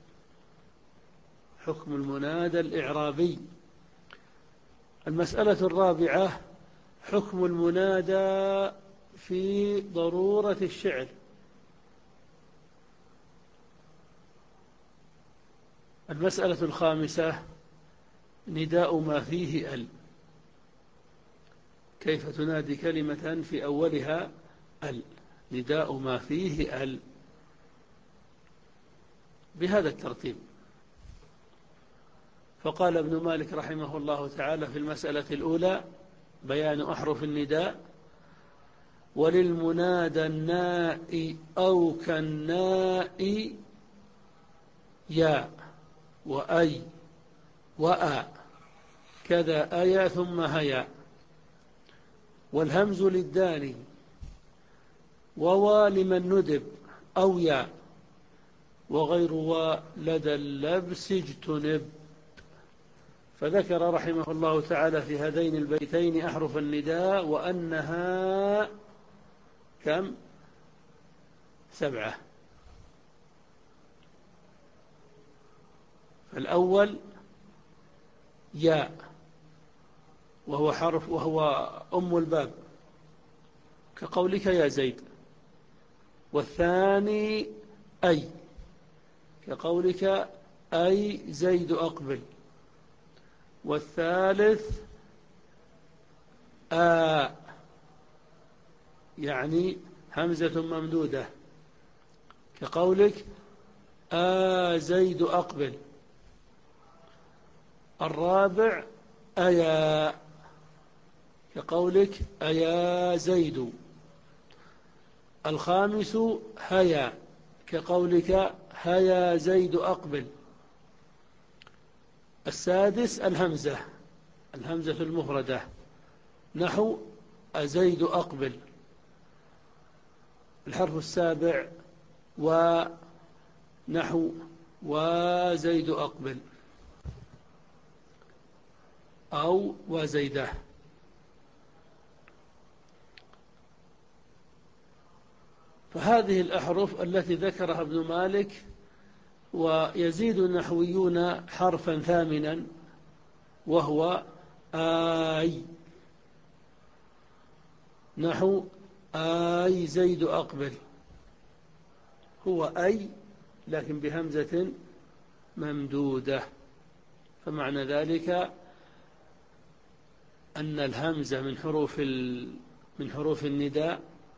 حكم المنادى الإعرابي. المسألة الرابعة حكم المنادى في ضرورة الشعر. المسألة الخامسة نداء ما فيه ال، كيف تنادي كلمة في أولها ال، نداء ما فيه ال، بهذا الترتيب. فقال ابن مالك رحمه الله تعالى في المسألة الأولى بيان أحرف النداء، وللمنادى الناء أو كالناء يا، وأي وأ كذا أيا ثم هيا. والهمز للداني ووا لمن ندب أو يا وغير وا لدى اللبس اجتنب. فذكر رحمه الله تعالى في هذين البيتين أحرف النداء وأنها كم؟ سبعة. الأول ياء وهو حرف وهو أم الباب كقولك يا زيد. والثاني أي كقولك أي زيد أقبل. والثالث آ يعني همزة ممدودة كقولك آ زيد أقبل. الرابع أيا كقولك أيا زيد. الخامس هيا كقولك هيا زيد أقبل. السادس الهمزة الهمزة المفردة نحو أزيد أقبل. الحرف السابع ونحو وزيد أقبل أو وزيده. فهذه الأحرف التي ذكرها ابن مالك. ويزيد النحويون حرفا ثامنا وهو آي نحو آي زيد أقبل. هو أي لكن بهمزة ممدودة. فمعنى ذلك أن الهمزة من حروف من حروف النداء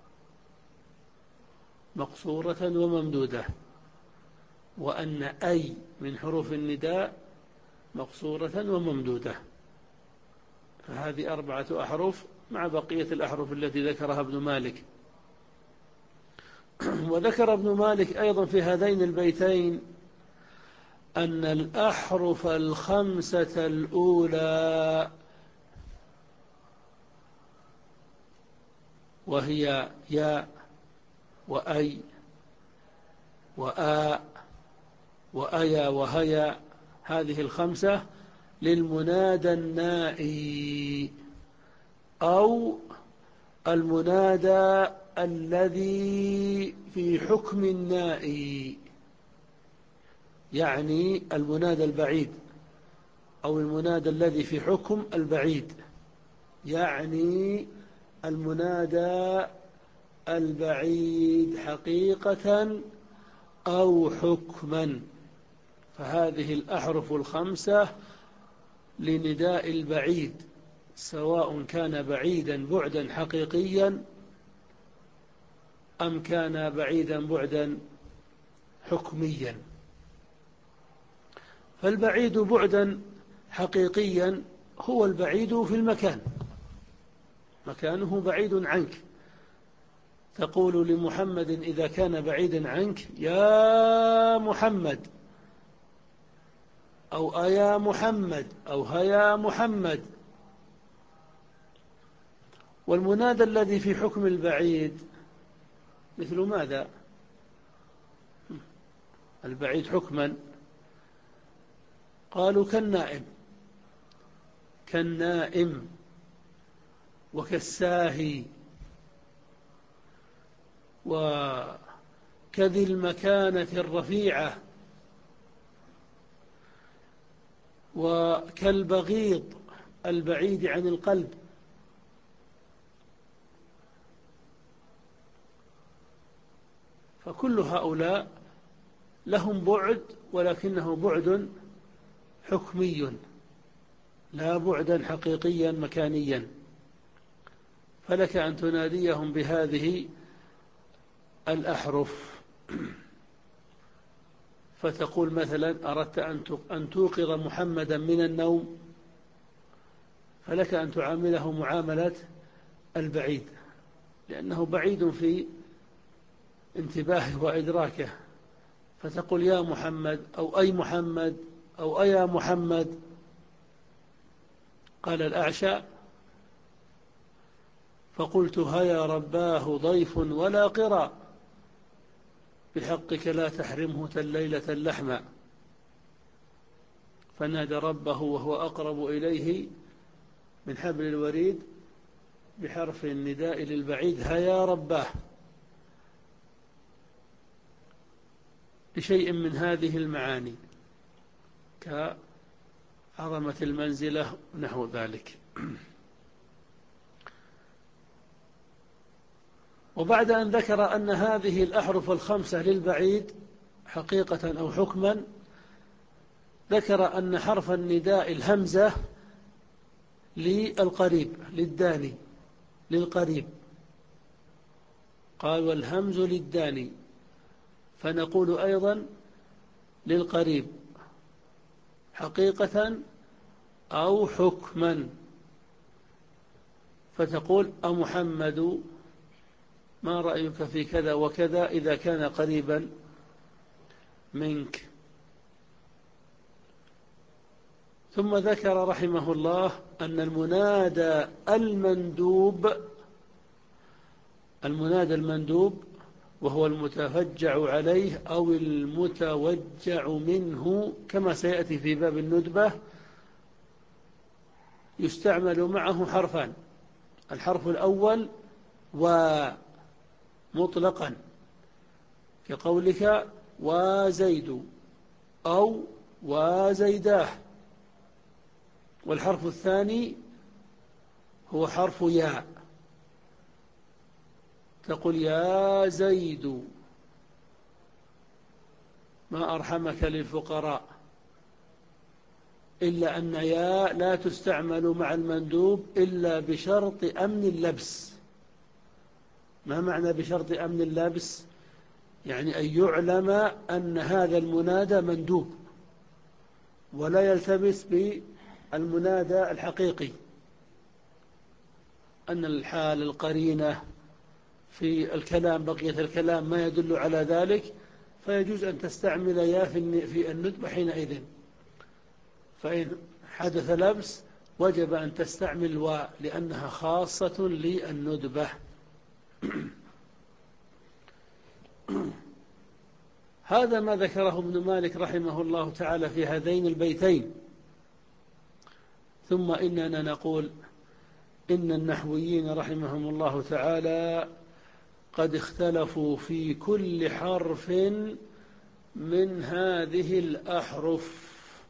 مقصورة وممدودة وأن أي من حروف النداء مقصورة وممدودة. فهذه أربعة أحرف مع بقية الأحرف التي ذكرها ابن مالك. وذكر ابن مالك أيضا في هذين البيتين أن الأحرف الخمسة الأولى وهي يا وأي وآ وأيا وهيا هذه الخمسة للمنادى النائي أو المنادى الذي في حكم النائي يعني المنادى البعيد أو المنادى الذي في حكم البعيد يعني المنادى البعيد حقيقة أو حكما. فهذه الأحرف الخمسة لنداء البعيد سواء كان بعيدا بعدا حقيقيا أم كان بعيدا بعدا حكميا. فالبعيد بعدا حقيقيا هو البعيد في المكان مكانه بعيد عنك. تقول لمحمد إذا كان بعيدا عنك يا محمد أو أيا محمد أو هيا محمد. والمنادى الذي في حكم البعيد مثل ماذا؟ البعيد حكما قالوا كالنائم كالنائم وكالساهي وكذي المكانة الرفيعة وكالبغيض البعيد عن القلب. فكل هؤلاء لهم بعد ولكنه بعد حكمي لا بعدا حقيقيا مكانيا. فلك أن تناديهم بهذه الأحرف. فتقول مثلا أردت أن توقظ محمدا من النوم فلك أن تعامله معاملة البعيد لأنه بعيد في انتباهه وإدراكه. فتقول يا محمد أو أي محمد أو أيا محمد. قال الأعشى: فقلت هيا رباه ضيف ولا قرى، بحقك لا تحرمه الليلة اللحم. فنادى ربه وهو أقرب إليه من حبل الوريد بحرف النداء للبعيد: هيا رباه، لشيء من هذه المعاني كعظمة المنزلة نحو ذلك. وبعد أن ذكر أن هذه الأحرف الخمسة للبعيد حقيقة أو حكما، ذكر أن حرف النداء الهمزة للقريب، للداني، للقريب. قال: والهمز للداني. فنقول أيضا للقريب حقيقة أو حكما. فتقول: أمحمد ما رأيك في كذا وكذا إذا كان قريبا منك. ثم ذكر رحمه الله أن المنادى المندوب، المنادى المندوب وهو المتفجع عليه أو المتوجع منه كما سيأتي في باب الندبة، يستعمل معه حرفان: الحرف الأول ومطلقا كقولك وزيد أو وزيداه. والحرف الثاني هو حرف ياء، تقول يا زيد ما أرحمك للفقراء. إلا أن ياء لا تستعمل مع المندوب إلا بشرط أمن اللبس. ما معنى بشرط أمن اللبس؟ يعني أن يعلم أن هذا المنادى مندوب ولا يلتبس بالمنادى الحقيقي، أن الحال القرينة في الكلام، بقية الكلام ما يدل على ذلك، فيجوز أن تستعمل يا في الندبة حينئذ. فإن حدث لبس وجب أن تستعمل واو لأنها خاصة للندبة. هذا ما ذكره ابن مالك رحمه الله تعالى في هذين البيتين. ثم إننا نقول إن النحويين رحمهم الله تعالى قد اختلفوا في كل حرف من هذه الأحرف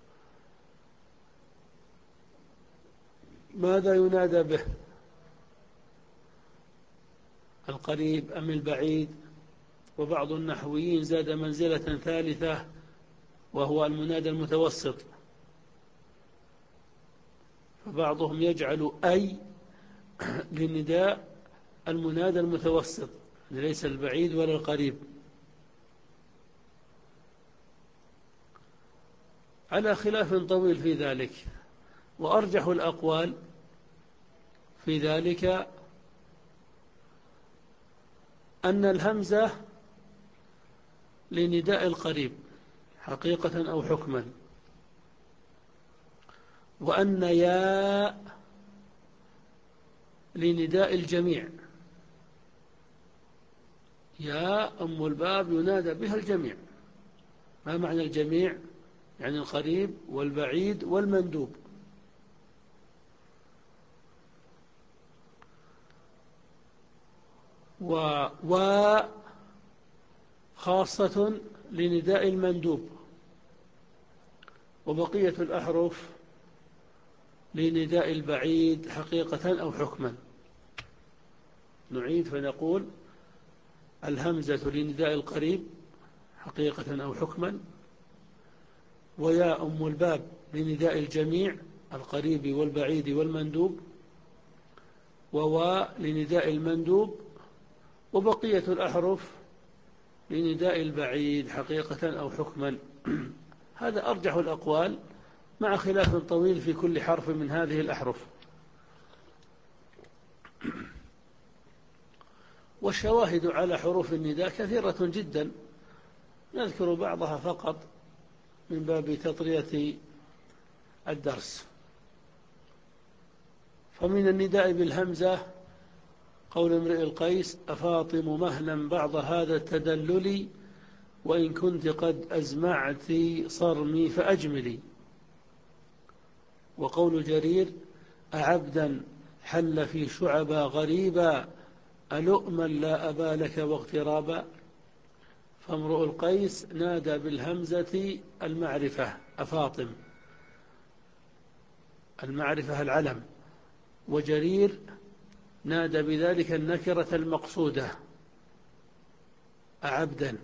ماذا ينادى به، القريب أم البعيد. وبعض النحويين زاد منزلة ثالثة وهو المنادى المتوسط، فبعضهم يجعل أي للنداء المنادى المتوسط، ليس البعيد ولا القريب، على خلاف طويل في ذلك. وأرجح الأقوال في ذلك أن الهمزة لنداء القريب حقيقة أو حكما، وأن يا لنداء الجميع. يا أم الباب ينادى بها الجميع. ما معنى الجميع؟ يعني القريب والبعيد والمندوب. و خاصة لنداء المندوب، وبقية الأحرف لنداء البعيد حقيقة أو حكما. نعيد فنقول: الهمزة لنداء القريب حقيقة أو حكما، ويا أم الباب لنداء الجميع القريب والبعيد والمندوب، وواء لنداء المندوب، وبقية الأحرف لنداء البعيد حقيقة أو حكما. هذا أرجح الأقوال مع خلاف طويل في كل حرف من هذه الأحرف. والشواهد على حروف النداء كثيرة جدا، نذكر بعضها فقط. من باب تطرية الدرس. فمن النداء بالهمزة قول امرئ القيس: أفاطم مهلا بعض هذا التدلل، وإن كنت قد أزمعت صرمي فأجملي. وقول جرير: أعبدا حل في شعبا غريبا، ألؤما لا أبا لك واغترابا. فامرؤ القيس نادى بالهمزة المعرفة أفاطم، المعرفة العلم، وجرير نادى بذلك النكرة المقصودة أعبدا.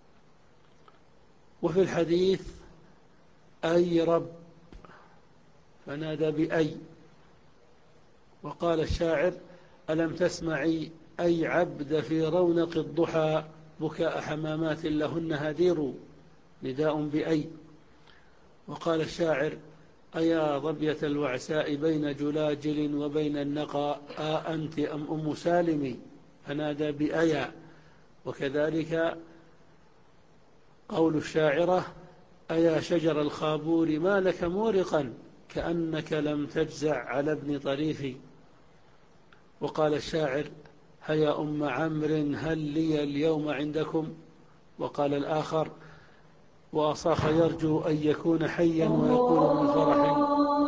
وفي الحديث أي رب، فنادى بأي. وقال الشاعر: ألم تسمعي أي عبد في رونق الضحى، بكاء حمامات لهن هدير، نداء بأي. وقال الشاعر: أيا ظبية الوعساء بين جلاجل وبين النقى، آ أنت أم أم سالم، فنادى بأيا. وكذلك قول الشاعرة: أيا شجر الخابور ما لك مورقا، كأنك لم تجزع على ابن طريف. وقال الشاعر: هيا أم عمرو هل لي اليوم عندكم. وقال الآخر: وأصاخ يرجو أن يكون حيا ويقول من فرح.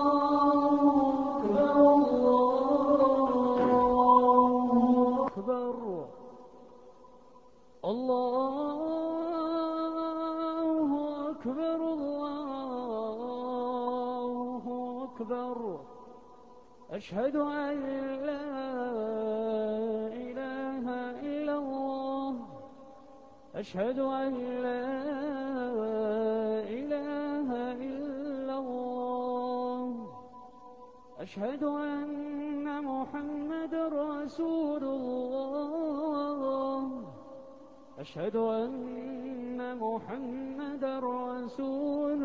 الله أكبر الله أكبر، أشهد أن لا إله إلا الله، أشهد أن لا إله إلا الله، أشهد أن محمدا رسول الله، أشهد أن محمدا رسول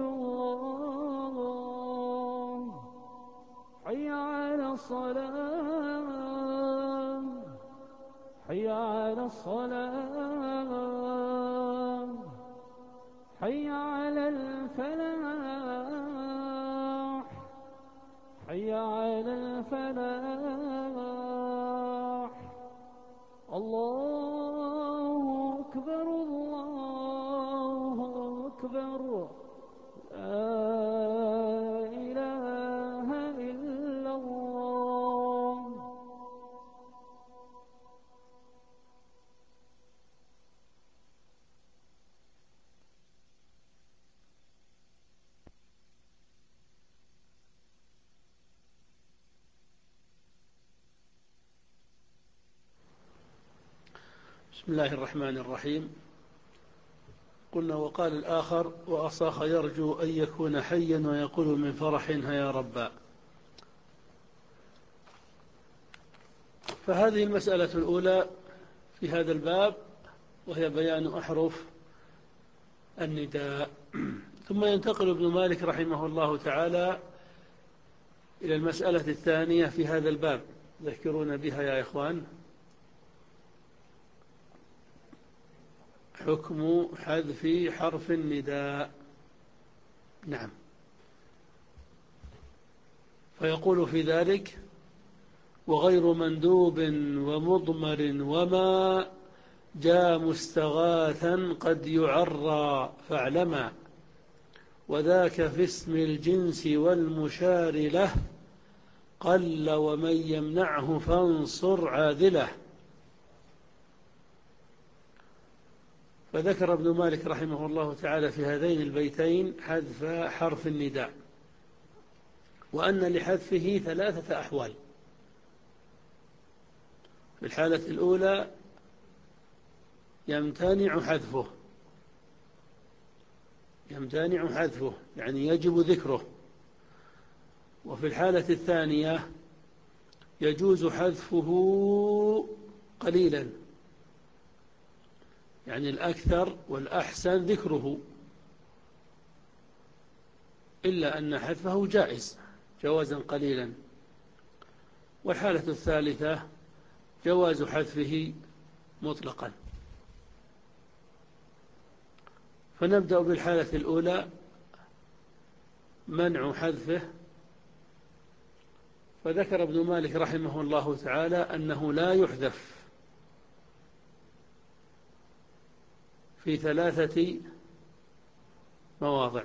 الله. حي على الصلاة، حي على الصلاة، حي على الفلاح، حي على الفلاح. الله أكبر الله أكبر، لا إله إلا الله. بسم الله الرحمن الرحيم. قلنا: وقال الآخر: وأصاخ يرجو أن يكون حيا ويقول من فرح هيا ربا. فهذه المسألة الأولى في هذا الباب، وهي بيان أحرف النداء. ثم ينتقل ابن مالك رحمه الله تعالى إلى المسألة الثانية في هذا الباب. تذكرون بها يا إخوان؟ حكم حذف حرف النداء. نعم. فيقول في ذلك: وغير مندوب ومضمر وما جاء مستغاثا قد يعرى فاعلما، وذاك في اسم الجنس والمشار له، قل ومن يمنعه فانصر عاذله. فذكر ابن مالك رحمه الله تعالى في هذين البيتين حذف حرف النداء، وأن لحذفه ثلاثة أحوال. في الحالة الأولى يمتنع حذفه، يمتنع حذفه يعني يجب ذكره. وفي الحالة الثانية يجوز حذفه قليلا، يعني الأكثر والأحسن ذكره، إلا أن حذفه جائز جوازا قليلا. والحالة الثالثة جواز حذفه مطلقا. فنبدأ بالحالة الأولى منع حذفه، فذكر ابن مالك رحمه الله تعالى أنه لا يحذف في ثلاثة مواضع،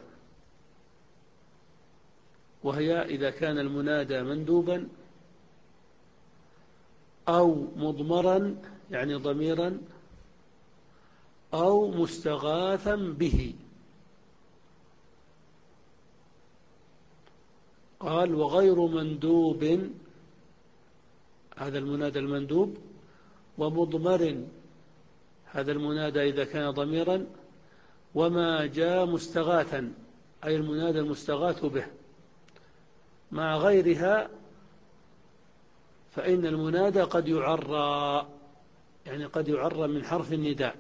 وهي إذا كان المنادى مندوبا أو مضمرا يعني ضميرا أو مستغاثا به. قال وغير مندوب، هذا المنادى المندوب، ومضمر هذا المنادى إذا كان ضميرا، وما جاء مستغاثا أي المنادى المستغاث به، مع غيرها فإن المنادى قد يعرى، يعني قد يعرى من حرف النداء.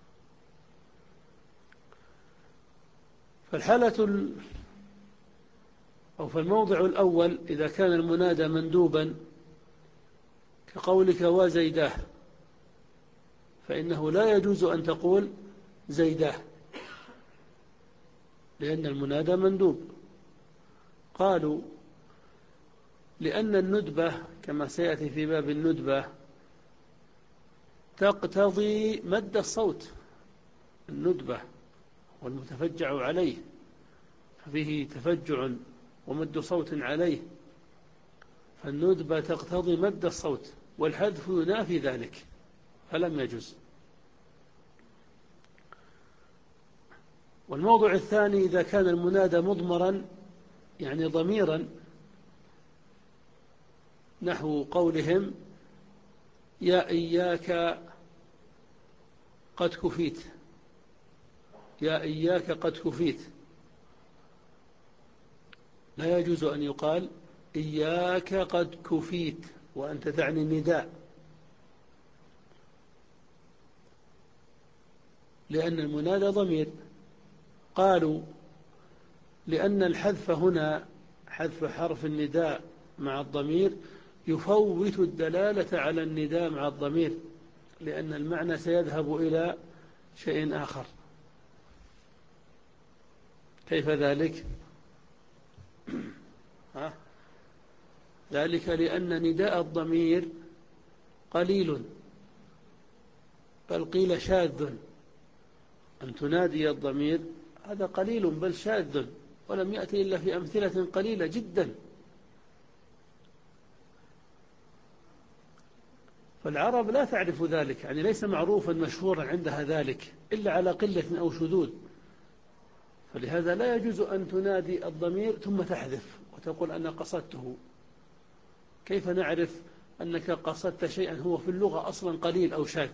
فالحالة أو في الموضع الأول إذا كان المنادى مندوبا كقولك وزيداه، فإنه لا يجوز أن تقول زيداه لأن المنادى مندوب. قالوا لأن الندبة كما سيأتي في باب الندبة تقتضي مد الصوت، الندبة والمتفجع عليه فيه تفجع ومد صوت عليه، فالندبة تقتضي مد الصوت والحذف ينافي ذلك فلم يجوز. والموضع الثاني إذا كان المنادى مضمرا يعني ضميرا، نحو قولهم يا إياك قد كفيت، يا إياك قد كفيت، لا يجوز أن يقال إياك قد كفيت وأنت تعني النداء، لأن المنادى ضمير. قالوا لأن الحذف هنا حذف حرف النداء مع الضمير يفوت الدلالة على النداء مع الضمير، لأن المعنى سيذهب إلى شيء آخر. كيف ذلك؟ ها؟ ذلك لأن نداء الضمير قليل، بل قيل شاذ، أن تنادي الضمير هذا قليل بل شاذ، ولم يأتي إلا في أمثلة قليلة جدا. فالعرب لا تعرف ذلك، يعني ليس معروفا مشهورا عندها ذلك إلا على قلة أو شذوذ، فلهذا لا يجوز أن تنادي الضمير ثم تحذف وتقول أنا قصدته. كيف نعرف أنك قصدت شيئا هو في اللغة أصلا قليل أو شاذ؟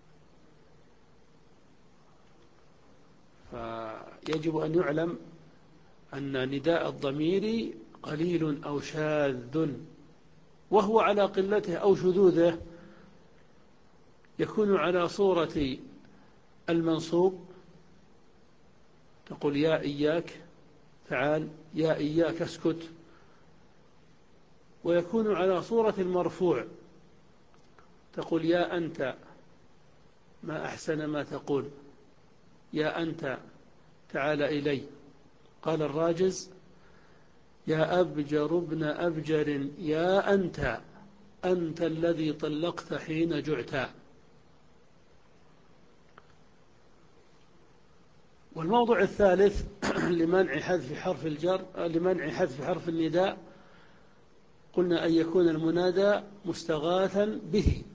فيجب أن يعلم أن نداء الضمير قليل أو شاذ، وهو على قلته أو شذوذه يكون على صورة المنصوب، تقول يا إياك تعال، يا إياك اسكت، ويكون على صورة المرفوع، تقول يا أنت ما أحسن ما تقول، يا أنت تعال إلي. قال الراجز يا أبجر ابن أبجر يا أنت، أنت الذي طلقت حين جعت. والموضع الثالث لمنع حذف حرف الجر، لمنع حذف حرف النداء، قلنا أن يكون المنادى مستغاثا به،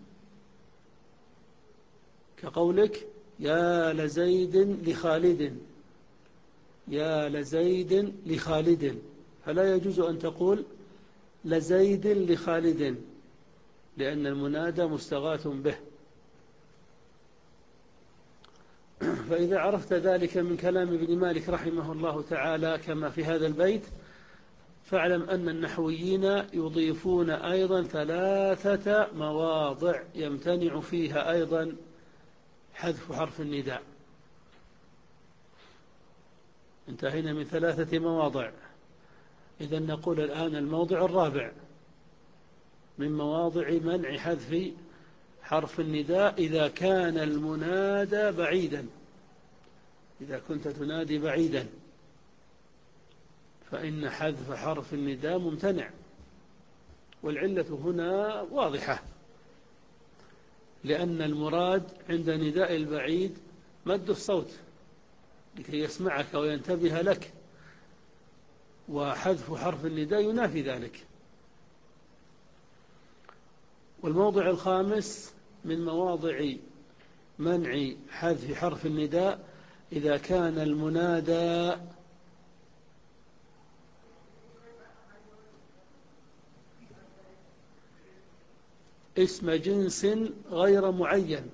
كقولك يا لزيد لخالد، يا لزيد لخالد، فلا يجوز أن تقول لزيد لخالد لأن المنادى مستغاث به. فإذا عرفت ذلك من كلام ابن مالك رحمه الله تعالى كما في هذا البيت، فاعلم أن النحويين يضيفون أيضا ثلاثة مواضع يمتنع فيها أيضا حذف حرف النداء. انتهينا من ثلاثة مواضع، إذن نقول الآن الموضع الرابع من مواضع منع حذف حرف النداء إذا كان المنادى بعيدا، إذا كنت تنادي بعيدا فإن حذف حرف النداء ممتنع، والعلة هنا واضحة، لأن المراد عند نداء البعيد مد الصوت لكي يسمعك وينتبه لك، وحذف حرف النداء ينافي ذلك. والموضع الخامس من مواضع منع حذف حرف النداء إذا كان المنادى اسم جنس غير معين.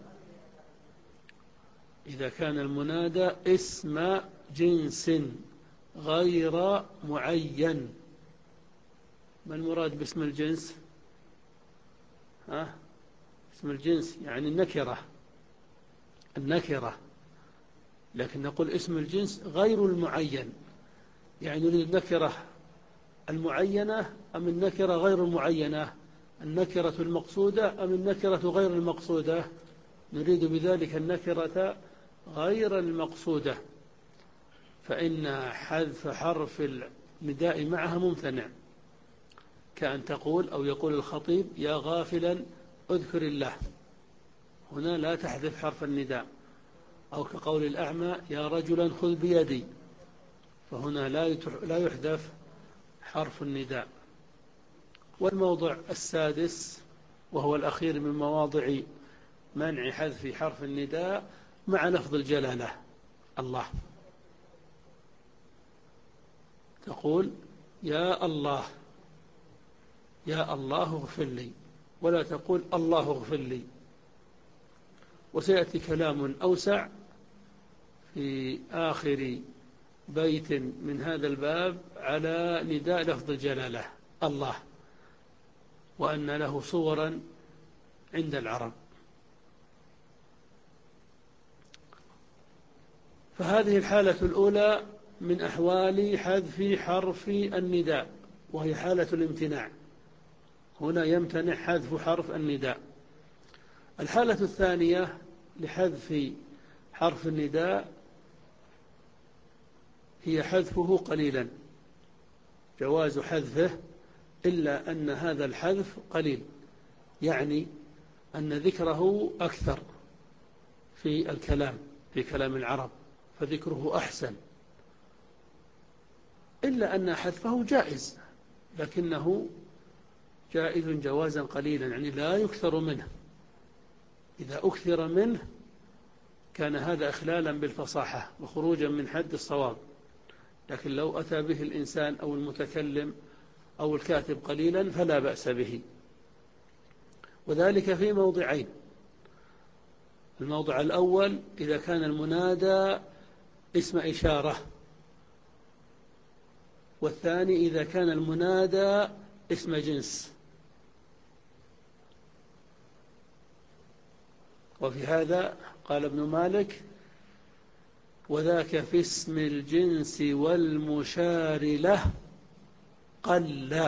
إذا كان المنادى اسم جنس غير معين. ما المراد باسم الجنس؟ ها؟ اسم الجنس يعني النكرة، النكرة، لكن نقول اسم الجنس غير المعين، يعني نريد النكرة المعينة أم النكرة غير المعينة، النكرة المقصودة أم النكرة غير المقصودة. نريد بذلك النكرة غير المقصودة، فإن حذف حرف النداء معها ممتنع، كأن تقول أو يقول الخطيب يا غافلا اذكر الله، هنا لا تحذف حرف النداء. أو كقول الأعمى يا رجلا خذ بيدي، فهنا لا يحذف حرف النداء. والموضع السادس وهو الأخير من مواضع منع حذف حرف النداء مع لفظ الجلالة الله. تقول يا الله، يا الله اغفر لي، ولا تقول الله اغفر لي. وسيأتي كلام أوسع في آخر بيت من هذا الباب على نداء لفظ الجلالة الله، وأن له صورا عند العرب. فهذه الحالة الأولى من أحوال حذف حرف النداء، وهي حالة الامتناع، هنا يمتنع حذف حرف النداء. الحالة الثانية لحذف حرف النداء هي حذفه قليلا، جواز حذفه إلا أن هذا الحذف قليل، يعني أن ذكره أكثر في الكلام، في كلام العرب، فذكره أحسن، إلا أن حذفه جائز، لكنه جائز جوازا قليلا، يعني لا يكثر منه. إذا أكثر منه كان هذا إخلالا بالفصاحة وخروجا من حد الصواب، لكن لو أتى به الإنسان أو المتكلم أو الكاتب قليلا فلا بأس به، وذلك في موضعين. الموضع الأول إذا كان المنادى اسم إشارة، والثاني إذا كان المنادى اسم جنس. وفي هذا قال ابن مالك وذاك في اسم الجنس والمشار له قل،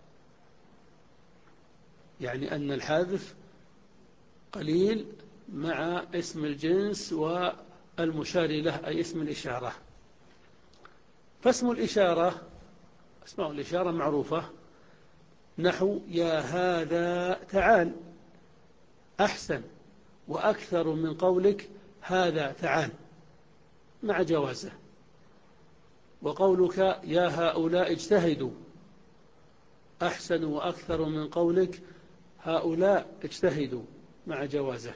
يعني أن الحذف قليل مع اسم الجنس والمشار له أي اسم الإشارة. فاسم الإشارة، اسماء الإشارة معروفة، نحو يا هذا تعال أحسن وأكثر من قولك هذا تعال مع جوازه. وقولك يا هؤلاء اجتهدوا أحسن وأكثر من قولك هؤلاء اجتهدوا مع جوازه.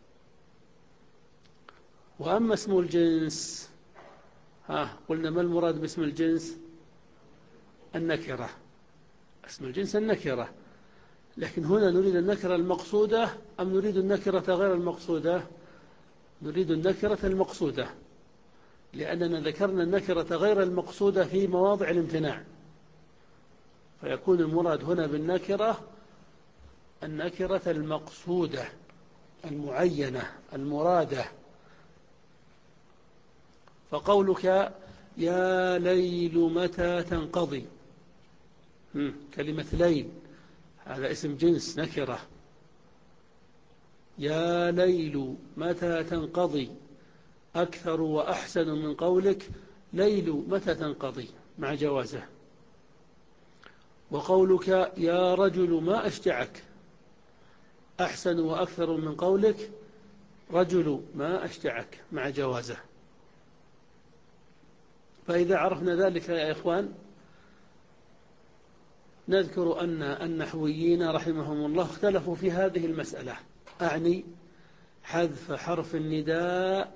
وأما اسم الجنس، ها قلنا ما المراد باسم الجنس؟ النكرة، اسم الجنس النكرة، لكن هنا نريد النكرة المقصودة أم نريد النكرة غير المقصودة؟ نريد النكرة المقصودة، لأننا ذكرنا النكرة غير المقصودة في مواضع الامتناع، فيكون المراد هنا بالنكرة النكرة المقصودة المعينة المرادة. فقولك يا ليل متى تنقضي، كلمة ليل هذا اسم جنس نكرة، يا ليل متى تنقضي أكثر وأحسن من قولك ليل متى تنقضي مع جوازه. وقولك يا رجل ما أشجعك أحسن وأكثر من قولك رجل ما أشجعك مع جوازه. فإذا عرفنا ذلك يا إخوان نذكر أن النحويين رحمهم الله اختلفوا في هذه المسألة، أعني حذف حرف النداء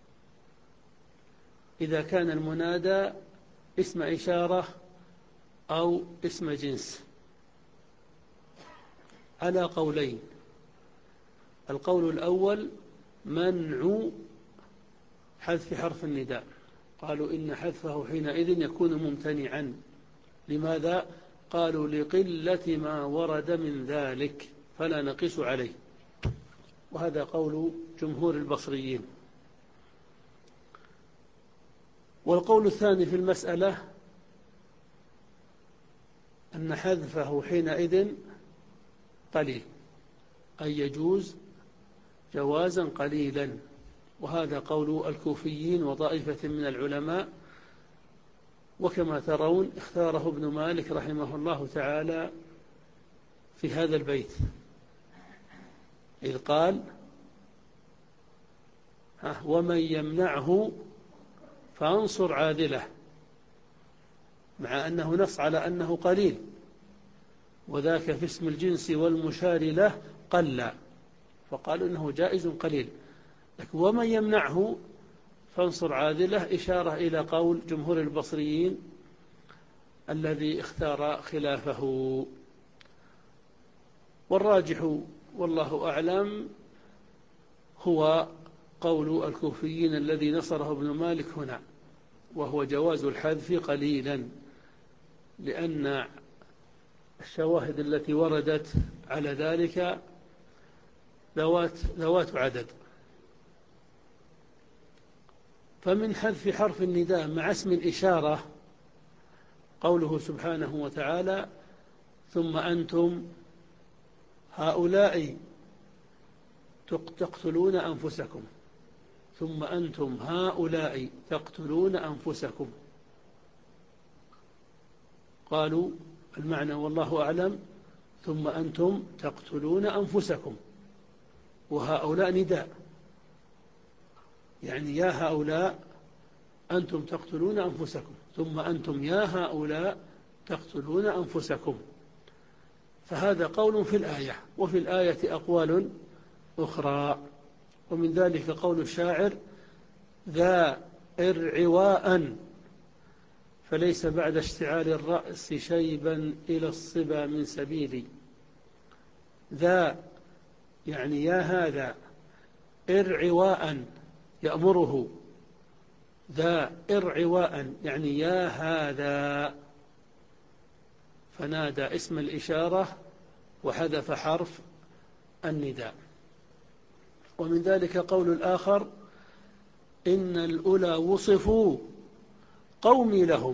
إذا كان المنادى اسم إشارة أو اسم جنس، على قولين. القول الأول منع حذف حرف النداء، قالوا إن حذفه حينئذ يكون ممتنعا. لماذا؟ قالوا لقلة ما ورد من ذلك فلا نقيس عليه، وهذا قول جمهور البصريين. والقول الثاني في المسألة أن حذفه حينئذ قليل، أي يجوز جوازا قليلا، وهذا قول الكوفيين وطائفة من العلماء. وكما ترون اختاره ابن مالك رحمه الله تعالى في هذا البيت، إذ قال ومن يمنعه فانصر عاذله، مع أنه نص على أنه قليل، وذاك في اسم الجنس والمشار له قل، فقالوا إنه جائز قليل. لكن ومن يمنعه فانصر عاذله إشارة إلى قول جمهور البصريين الذي اختار خلافه. والراجح والله أعلم هو قول الكوفيين الذي نصره ابن مالك هنا، وهو جواز الحذف قليلا، لأن الشواهد التي وردت على ذلك ذوات, ذوات عدد. فمن حذف حرف النداء مع اسم الإشارة قوله سبحانه وتعالى ثم أنتم هؤلاء تقتلون أنفسكم، ثم أنتم هؤلاء تقتلون أنفسكم. قالوا المعنى والله أعلم ثم أنتم تقتلون أنفسكم، وهؤلاء نداء، يعني يا هؤلاء أنتم تقتلون أنفسكم، ثم أنتم يا هؤلاء تقتلون أنفسكم. فهذا قول في الآية، وفي الآية أقوال أخرى، ومن ذلك قول الشاعر ذا إرعواء فليس بعد اشتعال الرأس شيبا إلى الصبا من سبيلي. ذا يعني يا هذا، إرعواء يأمره، ذا إرعواء يعني يا هذا، فنادى اسم الإشارة وحذف حرف النداء. ومن ذلك قول الآخر إن الأولى وصفوا قومي لهم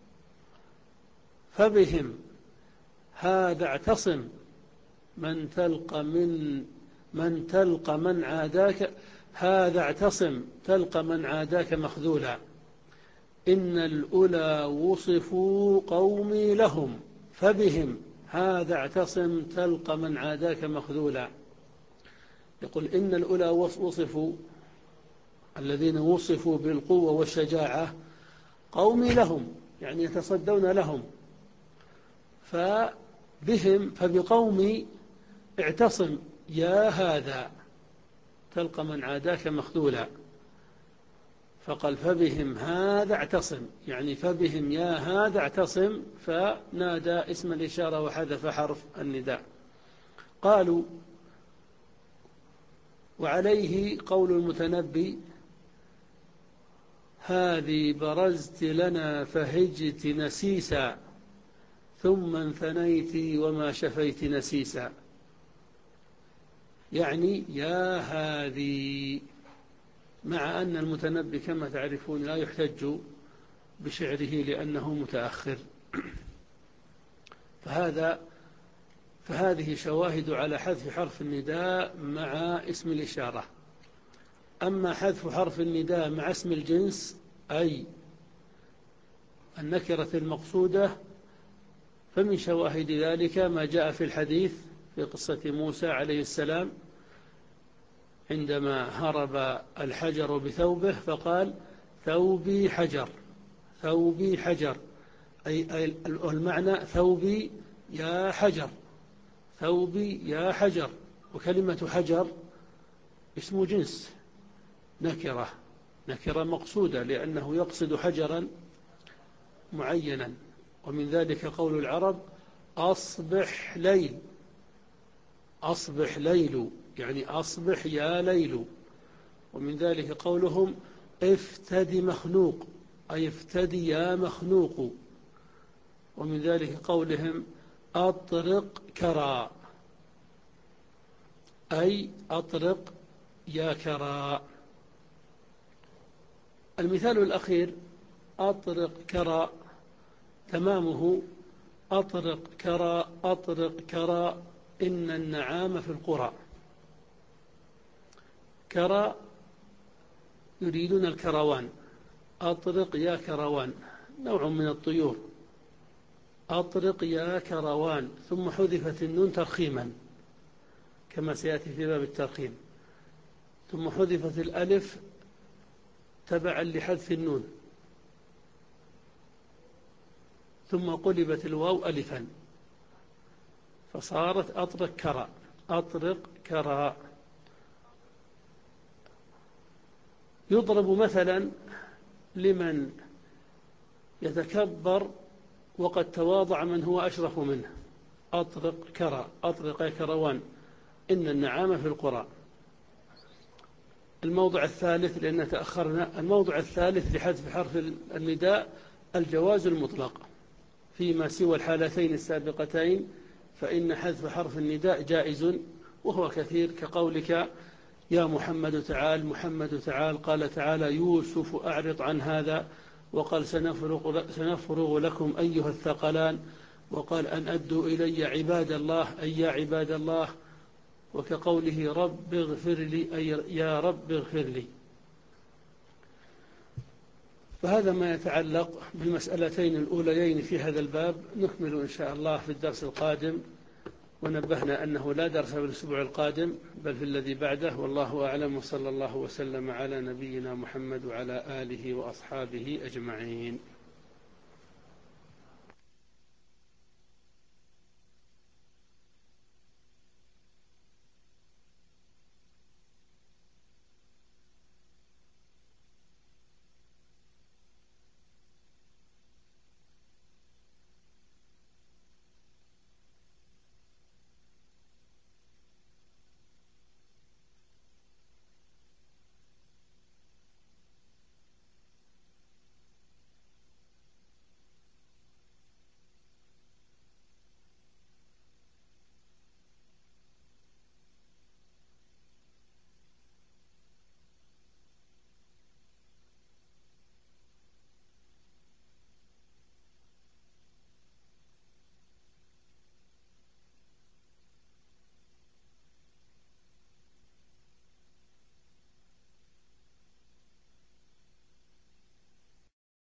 فبهم هذا اعتصم من تلقى من من تلقى من عاداك، هذا اعتصم تلقى من عاداك مخذولا. إن الأولى وصفوا قومي لهم فبهم هذا اعتصم تلقى من عاداك مخذولا. يقول إن الأولى وصفوا، الذين وصفوا بالقوة والشجاعة، قومي لهم يعني يتصدون لهم، فبهم فبقومي اعتصم يا هذا تلقى من عاداك مخذولا. فقال فبهم هذا اعتصم يعني فبهم يا هذا اعتصم، فنادى اسم الإشارة وحذف حرف النداء. قالوا وعليه قول المتنبي هذه برزت لنا فهجت نسيسا ثم انثنيت وما شفيت نسيسا، يعني يا هذه، مع أن المتنبي كما تعرفون لا يحتج بشعره لأنه متأخر. فهذا فهذه شواهد على حذف حرف النداء مع اسم الإشارة. أما حذف حرف النداء مع اسم الجنس أي النكرة المقصودة، فمن شواهد ذلك ما جاء في الحديث في قصة موسى عليه السلام عندما هرب الحجر بثوبه فقال ثوبي حجر، ثوبي حجر، أي المعنى ثوبي يا حجر، ثوبي يا حجر. وكلمة حجر اسم جنس نكرة، نكرة مقصودة لأنه يقصد حجرا معينا. ومن ذلك قول العرب أصبح ليل، أصبح ليل يعني أصبح يا ليل. ومن ذلك قولهم افتدي مخنوق، أي افتدي يا مخنوق. ومن ذلك قولهم أطرق كرى، أي أطرق يا كرى. المثال الأخير أطرق كرى تمامه أطرق كرى، أطرق كرى إن النعام في القرى. كرى يريدون الكروان، أطرق يا كروان نوع من الطيور، أطرق يا كروان، ثم حذفت النون ترخيما كما سيأتي في باب الترخيم، ثم حذفت الألف تبعا لحذف النون، ثم قلبت الواو ألفا فصارت أطرق كرى، أطرق كرى. يضرب مثلا لمن يتكبر وقد تواضع من هو أشرف منه، أطرق كرى، أطرق يا كروان إن النعام في القرى. الموضع الثالث لأن تأخرنا، الموضع الثالث لحذف حرف النداء الجواز المطلق فيما سوى الحالتين السابقتين، فإن حذف حرف النداء جائز وهو كثير، كقولك يا محمد تعال، محمد تعال، قال تعالى يوسف أعرض عن هذا، وقال سنفرغ, سنفرغ لكم أيها الثقلان، وقال أن أدوا إلي عباد الله أي يا عباد الله، وكقوله رب اغفر لي أي يا رب اغفر لي. فهذا ما يتعلق بالمسألتين الأوليين في هذا الباب، نكمل إن شاء الله في الدرس القادم، ونبهنا أنه لا درس في الأسبوع القادم بل في الذي بعده، والله أعلم، وصلى الله وسلم على نبينا محمد وعلى آله وأصحابه أجمعين.